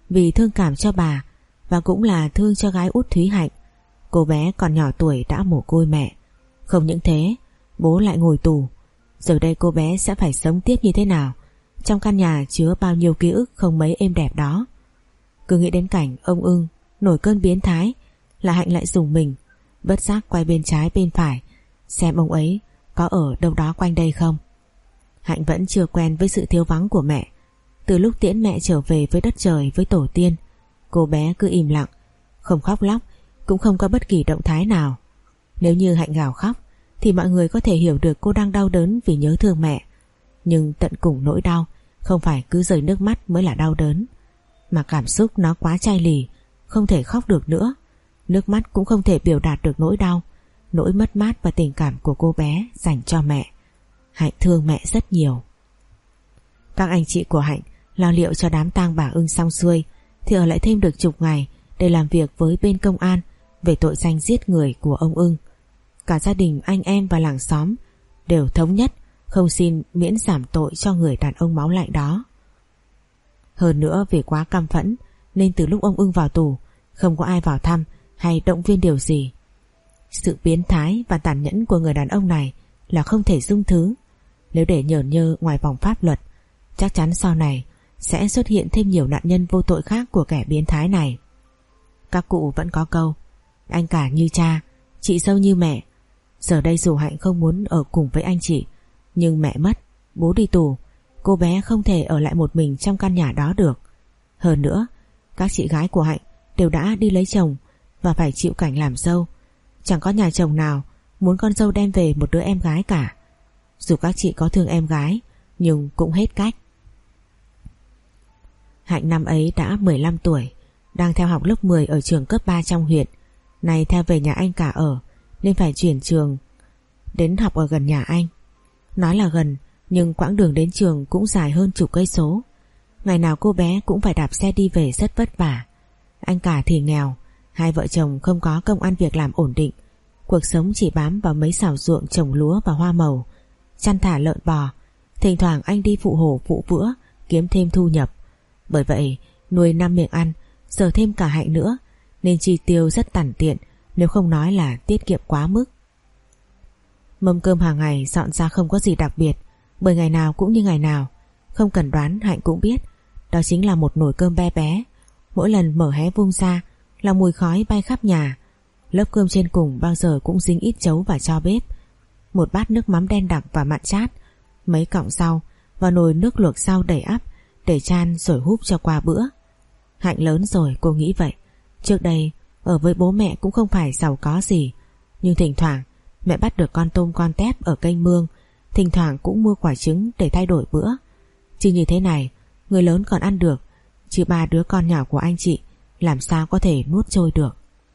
Vì thương cảm cho bà và cũng là thương cho gái út Thúy Hạnh. Cô bé còn nhỏ tuổi đã mồ côi mẹ. Không những thế, bố lại ngồi tù. Giờ đây cô bé sẽ phải sống tiếp như thế nào trong căn nhà chứa bao nhiêu ký ức không mấy êm đẹp đó. Cứ nghĩ đến cảnh ông ưng nổi cơn biến thái là Hạnh lại rùng mình, bất giác quay bên trái bên phải xem ông ấy có ở đâu đó quanh đây không. Hạnh vẫn chưa quen với sự thiếu vắng của mẹ. Từ lúc tiễn mẹ trở về với đất trời, với tổ tiên, cô bé cứ im lặng, không khóc lóc, cũng không có bất kỳ động thái nào. Nếu như Hạnh gào khóc thì mọi người có thể hiểu được cô đang đau đớn vì nhớ thương mẹ. Nhưng tận cùng nỗi đau không phải cứ rơi nước mắt mới là đau đớn, mà cảm xúc nó quá chai lì, không thể khóc được nữa. Nước mắt cũng không thể biểu đạt được nỗi đau, nỗi mất mát và tình cảm của cô bé dành cho mẹ. Hạnh thương mẹ rất nhiều. Các anh chị của Hạnh lo liệu cho đám tang bà ưng xong xuôi thì ở lại thêm được chục ngày để làm việc với bên công an về tội danh giết người của ông ưng. Cả gia đình, anh em và làng xóm đều thống nhất không xin miễn giảm tội cho người đàn ông máu lạnh đó. Hơn nữa vì quá căm phẫn nên từ lúc ông ưng vào tù không có ai vào thăm hay động viên điều gì. Sự biến thái và tàn nhẫn của người đàn ông này là không thể dung thứ. Nếu để nhởn nhơ ngoài vòng pháp luật, chắc chắn sau này sẽ xuất hiện thêm nhiều nạn nhân vô tội khác của kẻ biến thái này. Các cụ vẫn có câu, anh cả như cha, chị dâu như mẹ. Giờ đây dù Hạnh không muốn ở cùng với anh chị, nhưng mẹ mất, bố đi tù, cô bé không thể ở lại một mình trong căn nhà đó được. Hơn nữa, các chị gái của Hạnh đều đã đi lấy chồng và phải chịu cảnh làm dâu. Chẳng có nhà chồng nào muốn con dâu đem về một đứa em gái cả. Dù các chị có thương em gái nhưng cũng hết cách. Hạnh năm ấy đã mười lăm tuổi, đang theo học lớp mười ở trường cấp ba trong huyện. Này theo về nhà anh cả ở nên phải chuyển trường đến học ở gần nhà anh. Nói là gần nhưng quãng đường đến trường cũng dài hơn chục cây số. Ngày nào cô bé cũng phải đạp xe đi về rất vất vả. Anh cả thì nghèo, hai vợ chồng không có công ăn việc làm ổn định, cuộc sống chỉ bám vào mấy xào ruộng trồng lúa và hoa màu, chăn thả lợn bò. Thỉnh thoảng anh đi phụ hồ phụ vữa kiếm thêm thu nhập. Bởi vậy nuôi năm miệng ăn, giờ thêm cả Hạnh nữa nên chi tiêu rất tằn tiện, nếu không nói là tiết kiệm quá mức. Mâm cơm hàng ngày dọn ra không có gì đặc biệt, bởi ngày nào cũng như ngày nào. Không cần đoán Hạnh cũng biết, đó chính là một nồi cơm bé bé. Mỗi lần mở hé vung ra là mùi khói bay khắp nhà. Lớp cơm trên cùng bao giờ cũng dính ít chấu và tro bếp. Một bát nước mắm đen đặc và mặn chát, mấy cọng rau và nồi nước luộc rau đầy ắp để chan rồi húp cho qua bữa. Hạnh lớn rồi, cô nghĩ vậy. Trước đây ở với bố mẹ cũng không phải giàu có gì, nhưng thỉnh thoảng mẹ bắt được con tôm con tép ở kênh mương, thỉnh thoảng cũng mua quả trứng để thay đổi bữa. Chứ như thế này người lớn còn ăn được, chứ ba đứa con nhỏ của anh chị làm sao có thể nuốt trôi được.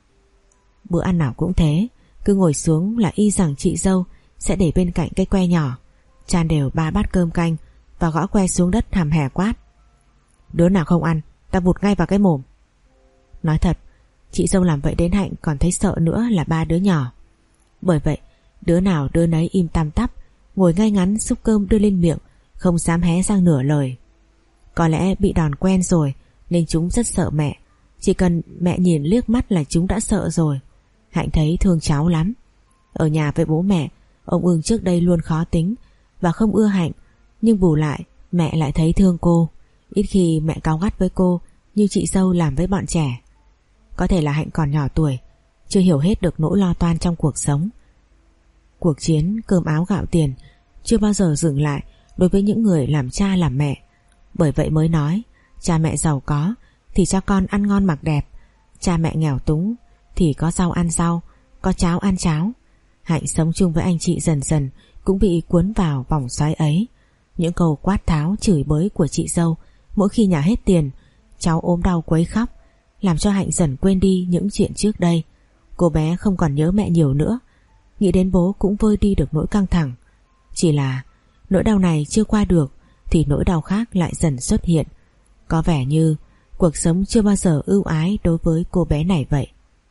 Bữa ăn nào cũng thế, cứ ngồi xuống là y rằng chị dâu sẽ để bên cạnh cái que nhỏ, chan đều ba bát cơm canh và gõ que xuống đất hàm hè quát: đứa nào không ăn ta vụt ngay vào cái mồm. Nói thật, chị dâu làm vậy đến Hạnh còn thấy sợ nữa là ba đứa nhỏ. Bởi vậy đứa nào đứa nấy im tăm tắp, ngồi ngay ngắn xúc cơm đưa lên miệng, không dám hé răng nửa lời. Có lẽ bị đòn quen rồi nên chúng rất sợ mẹ. Chỉ cần mẹ nhìn liếc mắt là chúng đã sợ rồi. Hạnh thấy thương cháu lắm. Ở nhà với bố mẹ, ông ưng trước đây luôn khó tính và không ưa Hạnh, nhưng bù lại mẹ lại thấy thương cô. Ít khi mẹ cáu gắt với cô như chị dâu làm với bọn trẻ. Có thể là Hạnh còn nhỏ tuổi, chưa hiểu hết được nỗi lo toan trong cuộc sống. Cuộc chiến cơm áo gạo tiền chưa bao giờ dừng lại đối với những người làm cha làm mẹ. Bởi vậy mới nói, cha mẹ giàu có thì cho con ăn ngon mặc đẹp, cha mẹ nghèo túng thì có rau ăn rau, có cháo ăn cháo. Hạnh sống chung với anh chị dần dần cũng bị cuốn vào vòng xoáy ấy. Những câu quát tháo chửi bới của chị dâu mỗi khi nhà hết tiền, cháu ốm đau quấy khóc, làm cho Hạnh dần quên đi những chuyện trước đây. Cô bé không còn nhớ mẹ nhiều nữa, nghĩ đến bố cũng vơi đi được nỗi căng thẳng. Chỉ là nỗi đau này chưa qua được thì nỗi đau khác lại dần xuất hiện. Có vẻ như cuộc sống chưa bao giờ ưu ái đối với cô bé này vậy.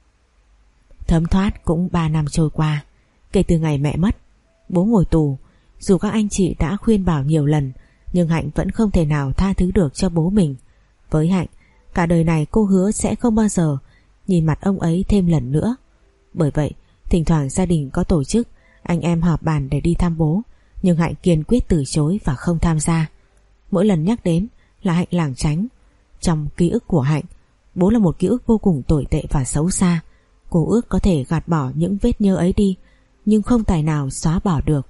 Thấm thoát cũng ba năm trôi qua. Kể từ ngày mẹ mất, bố ngồi tù. Dù các anh chị đã khuyên bảo nhiều lần, nhưng Hạnh vẫn không thể nào tha thứ được cho bố mình. Với Hạnh, Cả đời này cô hứa sẽ không bao giờ nhìn mặt ông ấy thêm lần nữa. Bởi vậy thỉnh thoảng gia đình có tổ chức anh em họp bàn để đi thăm bố, nhưng Hạnh kiên quyết từ chối và không tham gia. Mỗi lần nhắc đến là Hạnh lảng tránh. Trong ký ức của Hạnh, bố là một ký ức vô cùng tồi tệ và xấu xa. Cô ước có thể gạt bỏ những vết nhơ ấy đi, nhưng không tài nào xóa bỏ được.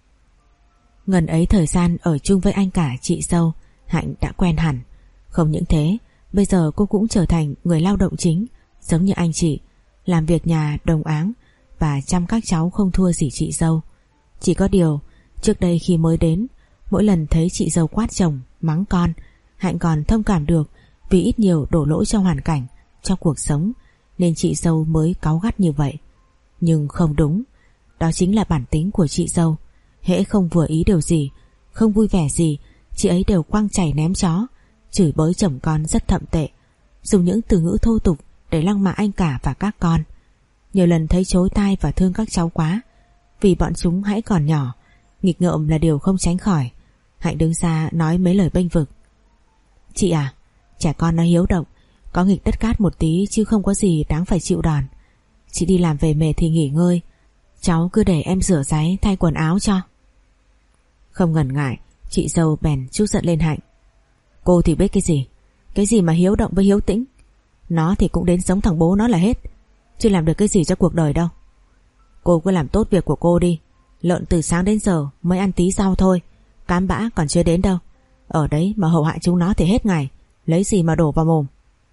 Ngần ấy thời gian ở chung với anh cả chị dâu, Hạnh đã quen hẳn. Không những thế, bây giờ cô cũng trở thành người lao động chính, giống như anh chị, làm việc nhà đồng áng và chăm các cháu không thua gì chị dâu. Chỉ có điều, trước đây khi mới đến, mỗi lần thấy chị dâu quát chồng, mắng con, Hạnh còn thông cảm được vì ít nhiều đổ lỗi cho hoàn cảnh, trong cuộc sống, nên chị dâu mới cáu gắt như vậy. Nhưng không đúng, đó chính là bản tính của chị dâu. Hễ không vừa ý điều gì, không vui vẻ gì, chị ấy đều quăng chày ném chó, chửi bới chồng con rất thậm tệ, dùng những từ ngữ thô tục để lăng mạ anh cả và các con. Nhiều lần thấy chối tai và thương các cháu quá, vì bọn chúng hãy còn nhỏ, nghịch ngợm là điều không tránh khỏi. Hạnh đứng ra nói mấy lời bênh vực. Chị à, trẻ con nó hiếu động, có nghịch đất cát một tí chứ không có gì đáng phải chịu đòn. Chị đi làm về mệt thì nghỉ ngơi, cháu cứ để em rửa ráy thay quần áo cho. Không ngần ngại, chị dâu bèn trút giận lên Hạnh. Cô thì biết cái gì, cái gì mà hiếu động với hiếu tĩnh. Nó thì cũng đến giống thằng bố nó là hết, chưa làm được cái gì cho cuộc đời đâu. Cô cứ làm tốt việc của cô đi. Lợn từ sáng đến giờ mới ăn tí rau thôi, cám bã còn chưa đến đâu. Ở đấy mà hậu hại chúng nó thì hết ngày, lấy gì mà đổ vào mồm.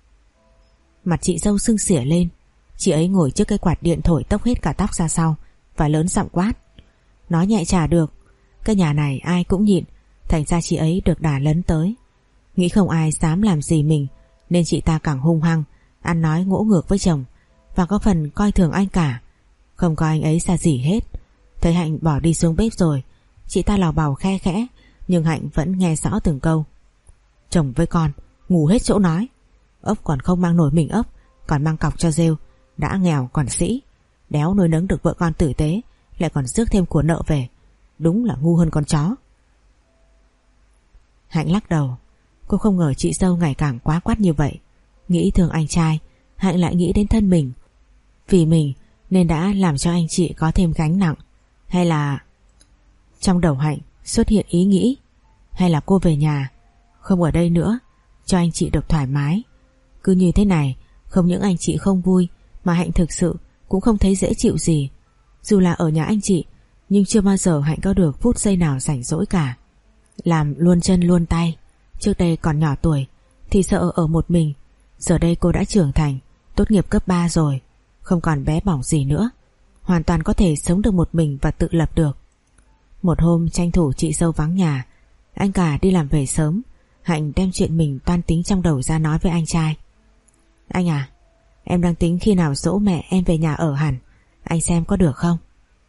Mặt chị dâu sưng xỉa lên. Chị ấy ngồi trước cái quạt điện thổi tốc hết cả tóc ra sau và lớn giọng quát. Nói nhẹ chả được, cái nhà này ai cũng nhịn, thành ra chị ấy được đà lấn tới. Nghĩ không ai dám làm gì mình, nên chị ta càng hung hăng, ăn nói ngỗ ngược với chồng, và có phần coi thường anh cả, không coi anh ấy ra gì hết. Thấy Hạnh bỏ đi xuống bếp rồi, chị ta lào bào khe khẽ, nhưng Hạnh vẫn nghe rõ từng câu. Chồng với con ngủ hết chỗ nói, ốc còn không mang nổi mình ốc, còn mang cọc cho rêu. Đã nghèo còn sĩ, đéo nuôi nấng được vợ con tử tế, lại còn rước thêm của nợ về, đúng là ngu hơn con chó. Hạnh lắc đầu. Cô không ngờ chị dâu ngày càng quá quát như vậy. Nghĩ thương anh trai, Hạnh lại nghĩ đến thân mình. Vì mình nên đã làm cho anh chị có thêm gánh nặng. Hay là... Trong đầu Hạnh xuất hiện ý nghĩ, hay là cô về nhà, không ở đây nữa, cho anh chị được thoải mái. Cứ như thế này, không những anh chị không vui, mà Hạnh thực sự cũng không thấy dễ chịu gì. Dù là ở nhà anh chị, nhưng chưa bao giờ Hạnh có được phút giây nào rảnh rỗi cả. Làm luôn chân luôn tay. Trước đây còn nhỏ tuổi thì sợ ở một mình, giờ đây cô đã trưởng thành, tốt nghiệp cấp ba rồi, không còn bé bỏng gì nữa, hoàn toàn có thể sống được một mình và tự lập được. Một hôm tranh thủ chị dâu vắng nhà, anh cả đi làm về sớm, Hạnh đem chuyện mình toan tính trong đầu ra nói với anh trai. Anh à, em đang tính khi nào dỗ mẹ em về nhà ở hẳn, anh xem có được không?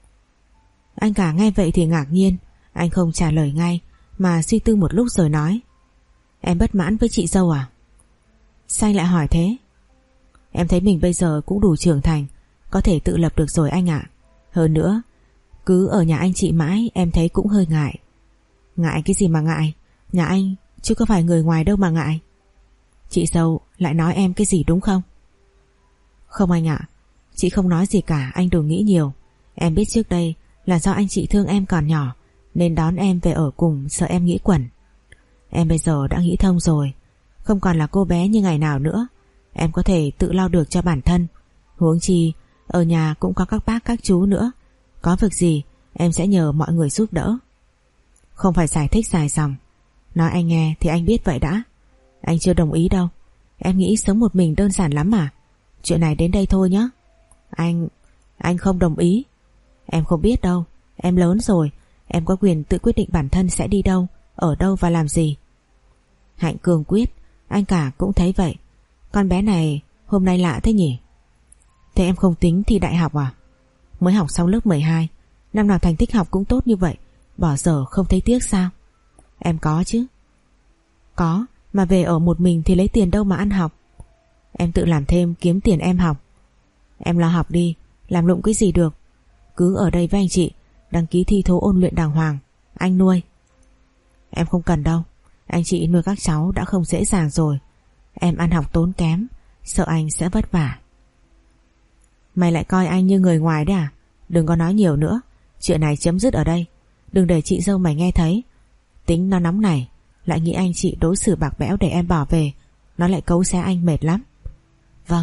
Anh cả nghe vậy thì ngạc nhiên, anh không trả lời ngay mà suy tư một lúc rồi nói. Em bất mãn với chị dâu à? Sao anh lại hỏi thế? Em thấy mình bây giờ cũng đủ trưởng thành, có thể tự lập được rồi anh ạ. Hơn nữa, cứ ở nhà anh chị mãi em thấy cũng hơi ngại. Ngại cái gì mà ngại? Nhà anh chứ có phải người ngoài đâu mà ngại. Chị dâu lại nói em cái gì đúng không? Không anh ạ, chị không nói gì cả, anh đừng nghĩ nhiều. Em biết trước đây là do anh chị thương em còn nhỏ, nên đón em về ở cùng sợ em nghĩ quẩn. Em bây giờ đã nghĩ thông rồi, không còn là cô bé như ngày nào nữa. Em có thể tự lo được cho bản thân. Huống chi ở nhà cũng có các bác các chú nữa, có việc gì em sẽ nhờ mọi người giúp đỡ. Không phải giải thích dài dòng, nói anh nghe thì anh biết vậy đã. Anh chưa đồng ý đâu. Em nghĩ sống một mình đơn giản lắm mà. Chuyện này đến đây thôi nhé. Anh... anh không đồng ý. Em không biết đâu, em lớn rồi, em có quyền tự quyết định bản thân sẽ đi đâu, ở đâu và làm gì. Hạnh cương quyết. Anh cả cũng thấy vậy. Con bé này hôm nay lạ thế nhỉ? Thế em không tính thi đại học à? Mới học xong lớp mười hai, năm nào thành tích học cũng tốt như vậy, bỏ dở không thấy tiếc sao? Em có chứ. Có, mà về ở một mình thì lấy tiền đâu mà ăn học. Em tự làm thêm kiếm tiền em học. Em lo học đi, làm lụng cái gì được. Cứ ở đây với anh chị, đăng ký thi thố ôn luyện đàng hoàng, anh nuôi. Em không cần đâu, anh chị nuôi các cháu đã không dễ dàng rồi. Em ăn học tốn kém, sợ anh sẽ vất vả. Mày lại coi anh như người ngoài đấy à? Đừng có nói nhiều nữa, chuyện này chấm dứt ở đây. Đừng để chị dâu mày nghe thấy. Tính nó nóng này, lại nghĩ anh chị đối xử bạc bẽo để em bỏ về, nó lại cấu xé anh mệt lắm. Vâng.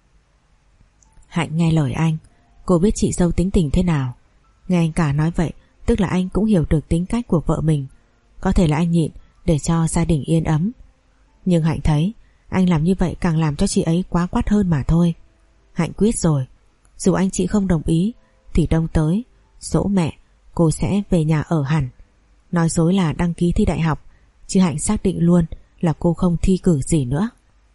Hạnh nghe lời anh. Cô biết chị dâu tính tình thế nào. Nghe anh cả nói vậy, tức là anh cũng hiểu được tính cách của vợ mình. Có thể là anh nhịn để cho gia đình yên ấm, nhưng Hạnh thấy anh làm như vậy càng làm cho chị ấy quá quắt hơn mà thôi. Hạnh quyết rồi, dù anh chị không đồng ý thì đông tới dỗ mẹ cô sẽ về nhà ở hẳn. Nói dối là đăng ký thi đại học, chứ Hạnh xác định luôn là cô không thi cử gì nữa.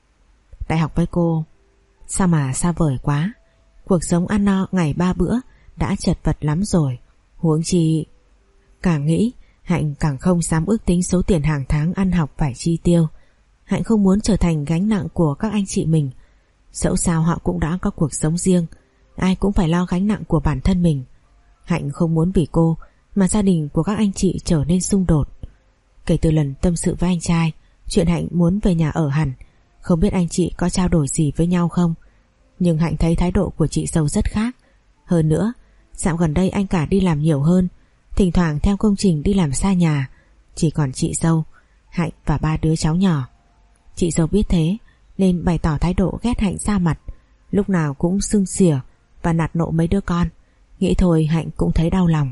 Đại học với cô sao mà xa vời quá. Cuộc sống ăn no ngày ba bữa đã chật vật lắm rồi, huống chi. Càng nghĩ Hạnh càng không dám ước tính số tiền hàng tháng ăn học phải chi tiêu. Hạnh không muốn trở thành gánh nặng của các anh chị mình. Dẫu sao họ cũng đã có cuộc sống riêng, ai cũng phải lo gánh nặng của bản thân mình. Hạnh không muốn vì cô mà gia đình của các anh chị trở nên xung đột. Kể từ lần tâm sự với anh trai chuyện Hạnh muốn về nhà ở hẳn, không biết anh chị có trao đổi gì với nhau không, nhưng Hạnh thấy thái độ của chị dâu rất khác. Hơn nữa, dạo gần đây anh cả đi làm nhiều hơn, thỉnh thoảng theo công trình đi làm xa nhà, chỉ còn chị dâu, Hạnh và ba đứa cháu nhỏ. Chị dâu biết thế nên bày tỏ thái độ ghét Hạnh ra mặt, lúc nào cũng sưng xỉa và nạt nộ mấy đứa con. Nghĩ thôi Hạnh cũng thấy đau lòng.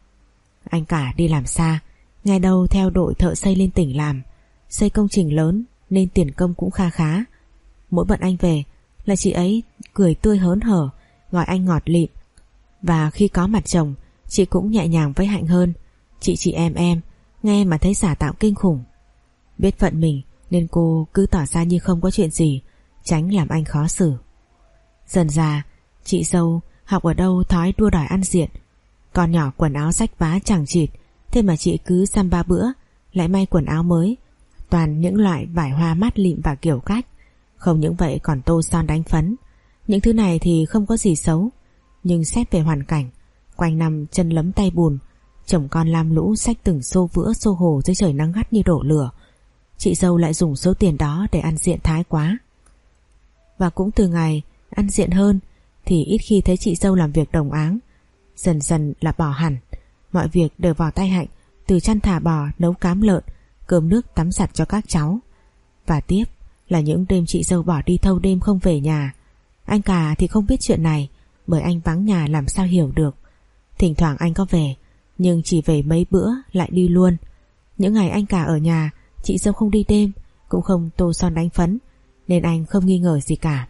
Anh cả đi làm xa, ngày đầu theo đội thợ xây lên tỉnh làm, xây công trình lớn nên tiền công cũng kha khá. Mỗi bận anh về là chị ấy cười tươi hớn hở, gọi anh ngọt lịm. Và khi có mặt chồng, chị cũng nhẹ nhàng với Hạnh hơn. Chị chị em em, nghe mà thấy giả tạo kinh khủng. Biết phận mình nên cô cứ tỏ ra như không có chuyện gì, tránh làm anh khó xử. Dần dà, chị dâu học ở đâu thói đua đòi ăn diện. Con nhỏ quần áo rách vá chẳng chịt, thế mà chị cứ dăm ba bữa lại may quần áo mới, toàn những loại vải hoa mát lịm và kiểu cách. Không những vậy còn tô son đánh phấn. Những thứ này thì không có gì xấu, nhưng xét về hoàn cảnh, quanh năm chân lấm tay bùn, chồng con lam lũ xách từng xô vữa xô hồ dưới trời nắng gắt như đổ lửa, chị dâu lại dùng số tiền đó để ăn diện thái quá. Và cũng từ ngày ăn diện hơn thì ít khi thấy chị dâu làm việc đồng áng. Dần dần là bỏ hẳn, mọi việc đều vào tay Hạnh, từ chăn thả bò, nấu cám lợn, cơm nước tắm giặt cho các cháu. Và tiếp là những đêm chị dâu bỏ đi thâu đêm không về nhà. Anh cả thì không biết chuyện này, bởi anh vắng nhà làm sao hiểu được. Thỉnh thoảng anh có về, nhưng chỉ về mấy bữa lại đi luôn. Những ngày anh cả ở nhà, chị dâu không đi đêm, cũng không tô son đánh phấn, nên anh không nghi ngờ gì cả.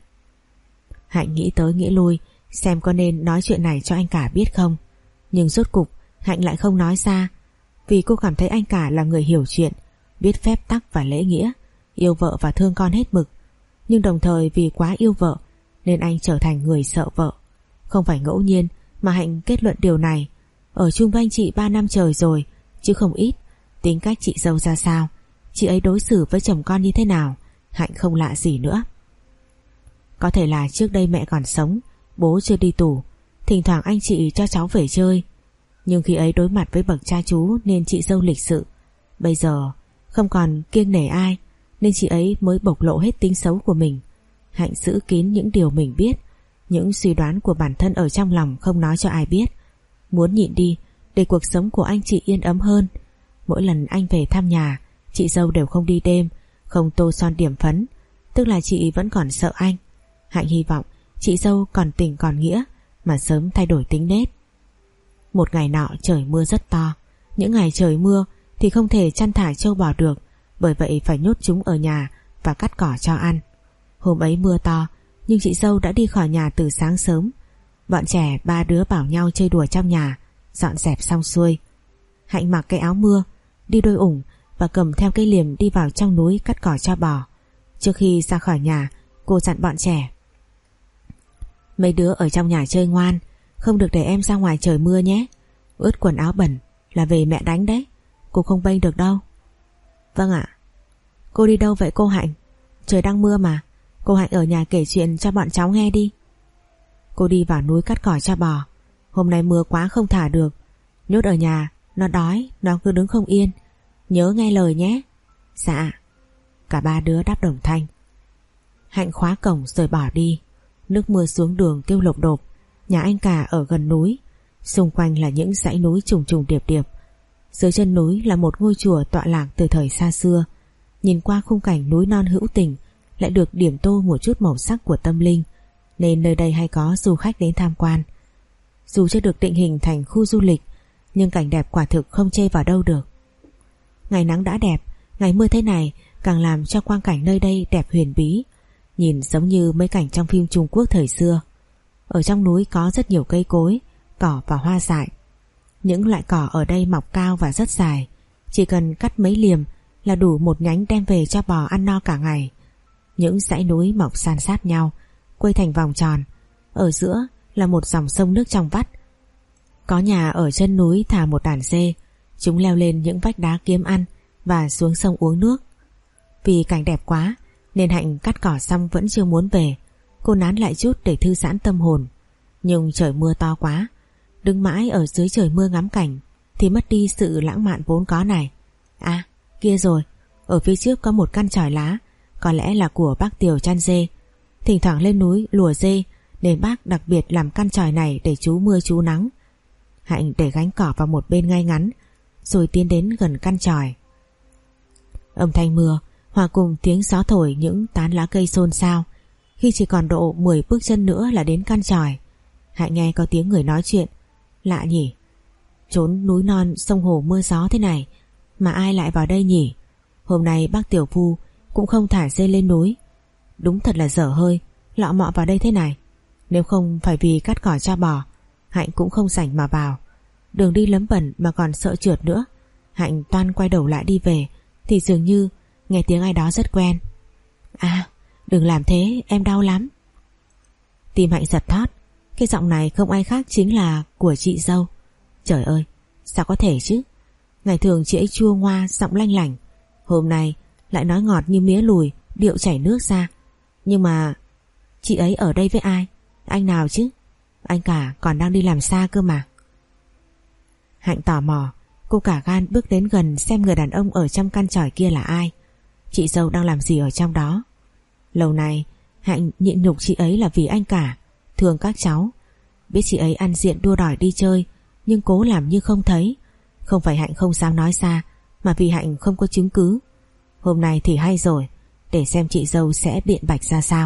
Hạnh nghĩ tới nghĩ lui xem có nên nói chuyện này cho anh cả biết không, nhưng rốt cục Hạnh lại không nói ra, vì cô cảm thấy anh cả là người hiểu chuyện, biết phép tắc và lễ nghĩa, yêu vợ và thương con hết mực. Nhưng đồng thời vì quá yêu vợ nên anh trở thành người sợ vợ. Không phải ngẫu nhiên mà Hạnh kết luận điều này. Ở chung với anh chị ba năm trời rồi chứ không ít, tính cách chị dâu ra sao, chị ấy đối xử với chồng con như thế nào, Hạnh không lạ gì nữa. Có thể là trước đây mẹ còn sống, bố chưa đi tù, thỉnh thoảng anh chị cho cháu về chơi, nhưng khi ấy đối mặt với bậc cha chú nên chị dâu lịch sự. Bây giờ không còn kiêng nể ai nên chị ấy mới bộc lộ hết tính xấu của mình. Hạnh giữ kín những điều mình biết, những suy đoán của bản thân ở trong lòng không nói cho ai biết, muốn nhịn đi để cuộc sống của anh chị yên ấm hơn. Mỗi lần anh về thăm nhà, chị dâu đều không đi đêm, không tô son điểm phấn, tức là chị vẫn còn sợ anh. Hạnh hy vọng chị dâu còn tình còn nghĩa mà sớm thay đổi tính nết. Một ngày nọ trời mưa rất to. Những ngày trời mưa thì không thể chăn thả trâu bò được, bởi vậy phải nhốt chúng ở nhà và cắt cỏ cho ăn. Hôm ấy mưa to, nhưng chị dâu đã đi khỏi nhà từ sáng sớm. Bọn trẻ ba đứa bảo nhau chơi đùa trong nhà, dọn dẹp xong xuôi. Hạnh mặc cái áo mưa, đi đôi ủng và cầm theo cây liềm đi vào trong núi cắt cỏ cho bò. Trước khi ra khỏi nhà, cô dặn bọn trẻ: mấy đứa ở trong nhà chơi ngoan, không được để em ra ngoài trời mưa nhé. Ướt quần áo bẩn là về mẹ đánh đấy, cô không bênh được đâu. Vâng ạ. Cô đi đâu vậy cô Hạnh? Trời đang mưa mà, cô Hạnh ở nhà kể chuyện cho bọn cháu nghe đi. Cô đi vào núi cắt cỏ cho bò. Hôm nay mưa quá không thả được, nhốt ở nhà, nó đói, nó cứ đứng không yên. Nhớ nghe lời nhé. Dạ. Cả ba đứa đáp đồng thanh. Hạnh khóa cổng rồi bỏ đi. Nước mưa xuống đường kêu lộp độp. Nhà anh cả ở gần núi, xung quanh là những dãy núi trùng trùng điệp điệp. Dưới chân núi là một ngôi chùa tọa lạc từ thời xa xưa. Nhìn qua khung cảnh núi non hữu tình lại được điểm tô một chút màu sắc của tâm linh, nên nơi đây hay có du khách đến tham quan. Dù chưa được định hình thành khu du lịch, nhưng cảnh đẹp quả thực không chê vào đâu được. Ngày nắng đã đẹp, ngày mưa thế này càng làm cho quang cảnh nơi đây đẹp huyền bí, nhìn giống như mấy cảnh trong phim Trung Quốc thời xưa. Ở trong núi có rất nhiều cây cối, cỏ và hoa dại. Những loại cỏ ở đây mọc cao và rất dài, chỉ cần cắt mấy liềm là đủ một nhánh đem về cho bò ăn no cả ngày. Những dãy núi mọc san sát nhau, quây thành vòng tròn. Ở giữa là một dòng sông nước trong vắt. Có nhà ở chân núi thả một đàn dê, chúng leo lên những vách đá kiếm ăn và xuống sông uống nước. Vì cảnh đẹp quá nên Hạnh cắt cỏ xong vẫn chưa muốn về. Cô nán lại chút để thư giãn tâm hồn. Nhưng trời mưa to quá, đứng mãi ở dưới trời mưa ngắm cảnh thì mất đi sự lãng mạn vốn có này. À, kia rồi, ở phía trước có một căn chòi lá, có lẽ là của bác Tiều chăn dê. Thỉnh thoảng lên núi lùa dê nên bác đặc biệt làm căn chòi này để trú mưa trú nắng. Hạnh để gánh cỏ vào một bên ngay ngắn rồi tiến đến gần căn chòi. Âm thanh mưa hòa cùng tiếng gió thổi những tán lá cây xôn xao. Khi chỉ còn độ mười bước chân nữa là đến căn chòi, Hạnh nghe có tiếng người nói chuyện. Lạ nhỉ, trốn núi non sông hồ mưa gió thế này mà ai lại vào đây nhỉ? Hôm nay bác tiểu phu cũng không thả dê lên núi. Đúng thật là dở hơi, lọ mọ vào đây thế này. Nếu không phải vì cắt cỏ cho bò, Hạnh cũng không rảnh mà vào. Đường đi lấm bẩn mà còn sợ trượt nữa. Hạnh toan quay đầu lại đi về thì dường như nghe tiếng ai đó rất quen. À, đừng làm thế, em đau lắm. Tim Hạnh giật thót. Cái giọng này không ai khác chính là của chị dâu. Trời ơi, sao có thể chứ? Ngày thường chị ấy chua ngoa, giọng lanh lảnh, hôm nay lại nói ngọt như mía lùi, điệu chảy nước ra. Nhưng mà chị ấy ở đây với ai? Anh nào chứ? Anh cả còn đang đi làm xa cơ mà. Hạnh tò mò, cô cả gan bước đến gần xem người đàn ông ở trong căn chòi kia là ai. Chị dâu đang làm gì ở trong đó? Lâu nay Hạnh nhịn nhục chị ấy là vì anh cả thương các cháu. Biết chị ấy ăn diện đua đòi đi chơi, nhưng cố làm như không thấy. Không phải Hạnh không dám nói ra, mà vì Hạnh không có chứng cứ. Hôm nay thì hay rồi, để xem chị dâu sẽ biện bạch ra sao.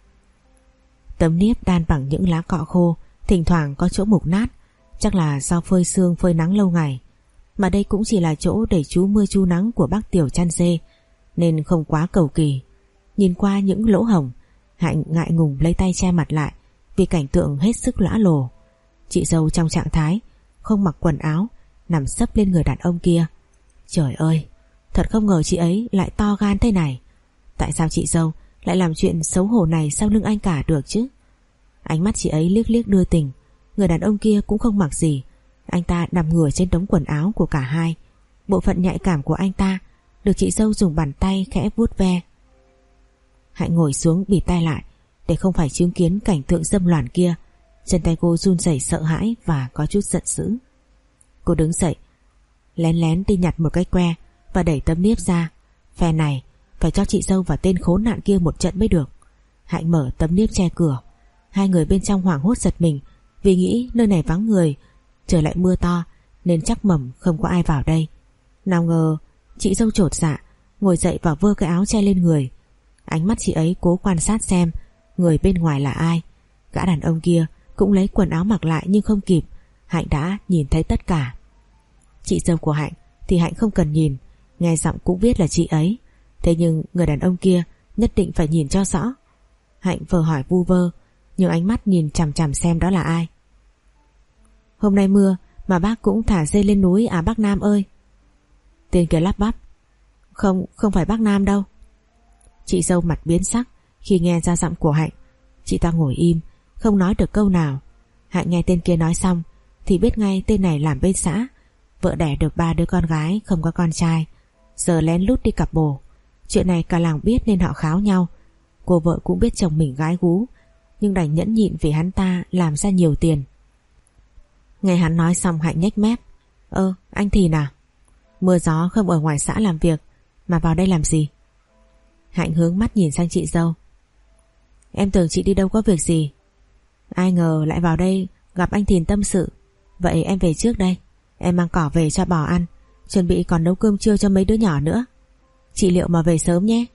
Tấm niếp đan bằng những lá cọ khô, thỉnh thoảng có chỗ mục nát, chắc là do phơi sương phơi nắng lâu ngày. Mà đây cũng chỉ là chỗ để trú mưa trú nắng của bác Tiểu chăn dê, nên không quá cầu kỳ. Nhìn qua những lỗ hổng, Hạnh ngại ngùng lấy tay che mặt lại vì cảnh tượng hết sức lõa lồ. Chị dâu trong trạng thái không mặc quần áo, nằm sấp lên người đàn ông kia. Trời ơi, thật không ngờ chị ấy lại to gan thế này. Tại sao chị dâu lại làm chuyện xấu hổ này sau lưng anh cả được chứ? Ánh mắt chị ấy liếc liếc đưa tình. Người đàn ông kia cũng không mặc gì, anh ta nằm ngửa trên đống quần áo của cả hai. Bộ phận nhạy cảm của anh ta được chị dâu dùng bàn tay khẽ vuốt ve. Hạnh ngồi xuống bịt tai lại để không phải chứng kiến cảnh tượng dâm loạn kia. Chân tay cô run rẩy sợ hãi và có chút giận dữ. Cô đứng dậy, lén lén đi nhặt một cái que và đẩy tấm niếp ra. Phe này phải cho chị dâu và tên khốn nạn kia một trận mới được. Hạnh mở tấm niếp che cửa. Hai người bên trong hoảng hốt giật mình vì nghĩ nơi này vắng người, trời lại mưa to nên chắc mẩm không có ai vào đây. Nào ngờ chị dâu chột dạ ngồi dậy và vơ cái áo che lên người. Ánh mắt chị ấy cố quan sát xem người bên ngoài là ai. Gã đàn ông kia cũng lấy quần áo mặc lại nhưng không kịp, Hạnh đã nhìn thấy tất cả. Chị dâu của Hạnh thì Hạnh không cần nhìn, nghe giọng cũng biết là chị ấy. Thế nhưng người đàn ông kia nhất định phải nhìn cho rõ. Hạnh vừa hỏi vu vơ, nhưng ánh mắt nhìn chằm chằm xem đó là ai. Hôm nay mưa mà bác cũng thả dê lên núi à bác Nam ơi? Tên kia lắp bắp. Không, không phải bác Nam đâu. Chị dâu mặt biến sắc khi nghe ra giọng của Hạnh. Chị ta ngồi im, không nói được câu nào. Hạnh nghe tên kia nói xong thì biết ngay tên này làm bên xã, vợ đẻ được ba đứa con gái, không có con trai, giờ lén lút đi cặp bồ. Chuyện này cả làng biết nên họ kháo nhau. Cô vợ cũng biết chồng mình gái gú, nhưng đành nhẫn nhịn vì hắn ta làm ra nhiều tiền. Nghe hắn nói xong Hạnh nhếch mép. Ơ, anh Thìn à? Mưa gió không ở ngoài xã làm việc mà vào đây làm gì? Hạnh hướng mắt nhìn sang chị dâu. Em tưởng chị đi đâu có việc gì. Ai ngờ lại vào đây gặp anh Thìn tâm sự. Vậy em về trước đây. Em mang cỏ về cho bò ăn, chuẩn bị còn nấu cơm trưa cho mấy đứa nhỏ nữa. Chị liệu mà về sớm nhé.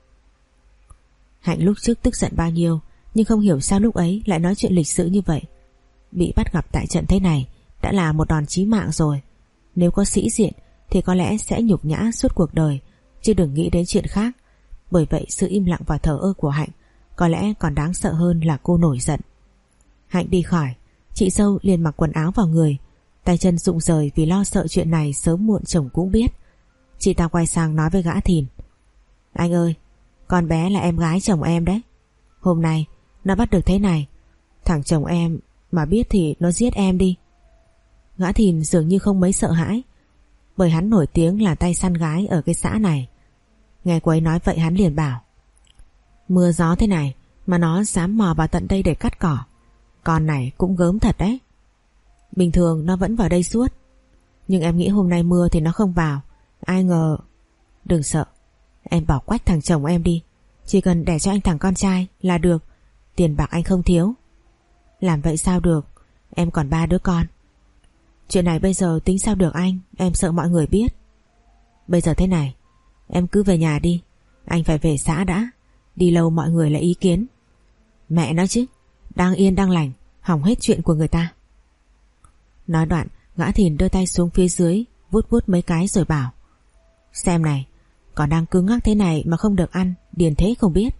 Hạnh lúc trước tức giận bao nhiêu, nhưng không hiểu sao lúc ấy lại nói chuyện lịch sự như vậy. Bị bắt gặp tại trận thế này đã là một đòn chí mạng rồi. Nếu có sĩ diện thì có lẽ sẽ nhục nhã suốt cuộc đời, chứ đừng nghĩ đến chuyện khác. Bởi vậy sự im lặng và thờ ơ của Hạnh có lẽ còn đáng sợ hơn là cô nổi giận. Hạnh đi khỏi, chị dâu liền mặc quần áo vào người, tay chân rụng rời vì lo sợ chuyện này sớm muộn chồng cũng biết. Chị ta quay sang nói với gã Thìn: Anh ơi, con bé là em gái chồng em đấy. Hôm nay nó bắt được thế này, thằng chồng em mà biết thì nó giết em đi. Gã Thìn dường như không mấy sợ hãi, bởi hắn nổi tiếng là tay săn gái ở cái xã này. Nghe cô ấy nói vậy hắn liền bảo: Mưa gió thế này mà nó dám mò vào tận đây để cắt cỏ. Con này cũng gớm thật đấy. Bình thường nó vẫn vào đây suốt, nhưng em nghĩ hôm nay mưa thì nó không vào. Ai ngờ. Đừng sợ, em bỏ quách thằng chồng em đi, chỉ cần để cho anh thằng con trai là được. Tiền bạc anh không thiếu. Làm vậy sao được, em còn ba đứa con. Chuyện này bây giờ tính sao được anh, em sợ mọi người biết. Bây giờ thế này, em cứ về nhà đi, anh phải về xã đã. Đi lâu mọi người lại ý kiến. Mẹ nói chứ, đang yên đang lành hỏng hết chuyện của người ta. Nói đoạn, gã Thìn đưa tay xuống phía dưới vuốt vuốt mấy cái rồi bảo: Xem này, còn đang cứng ngắc thế này mà không được ăn, điền thế không biết.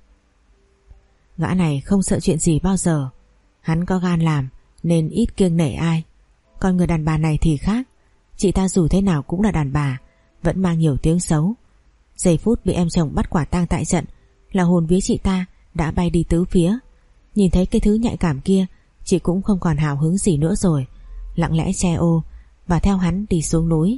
Gã này không sợ chuyện gì bao giờ. Hắn có gan làm nên ít kiêng nể ai. Còn người đàn bà này thì khác. Chị ta dù thế nào cũng là đàn bà, vẫn mang nhiều tiếng xấu. Giây phút bị em chồng bắt quả tang tại trận là hồn vía chị ta đã bay đi tứ phía. Nhìn thấy cái thứ nhạy cảm kia, chị cũng không còn hào hứng gì nữa rồi, lặng lẽ che ô và theo hắn đi xuống núi.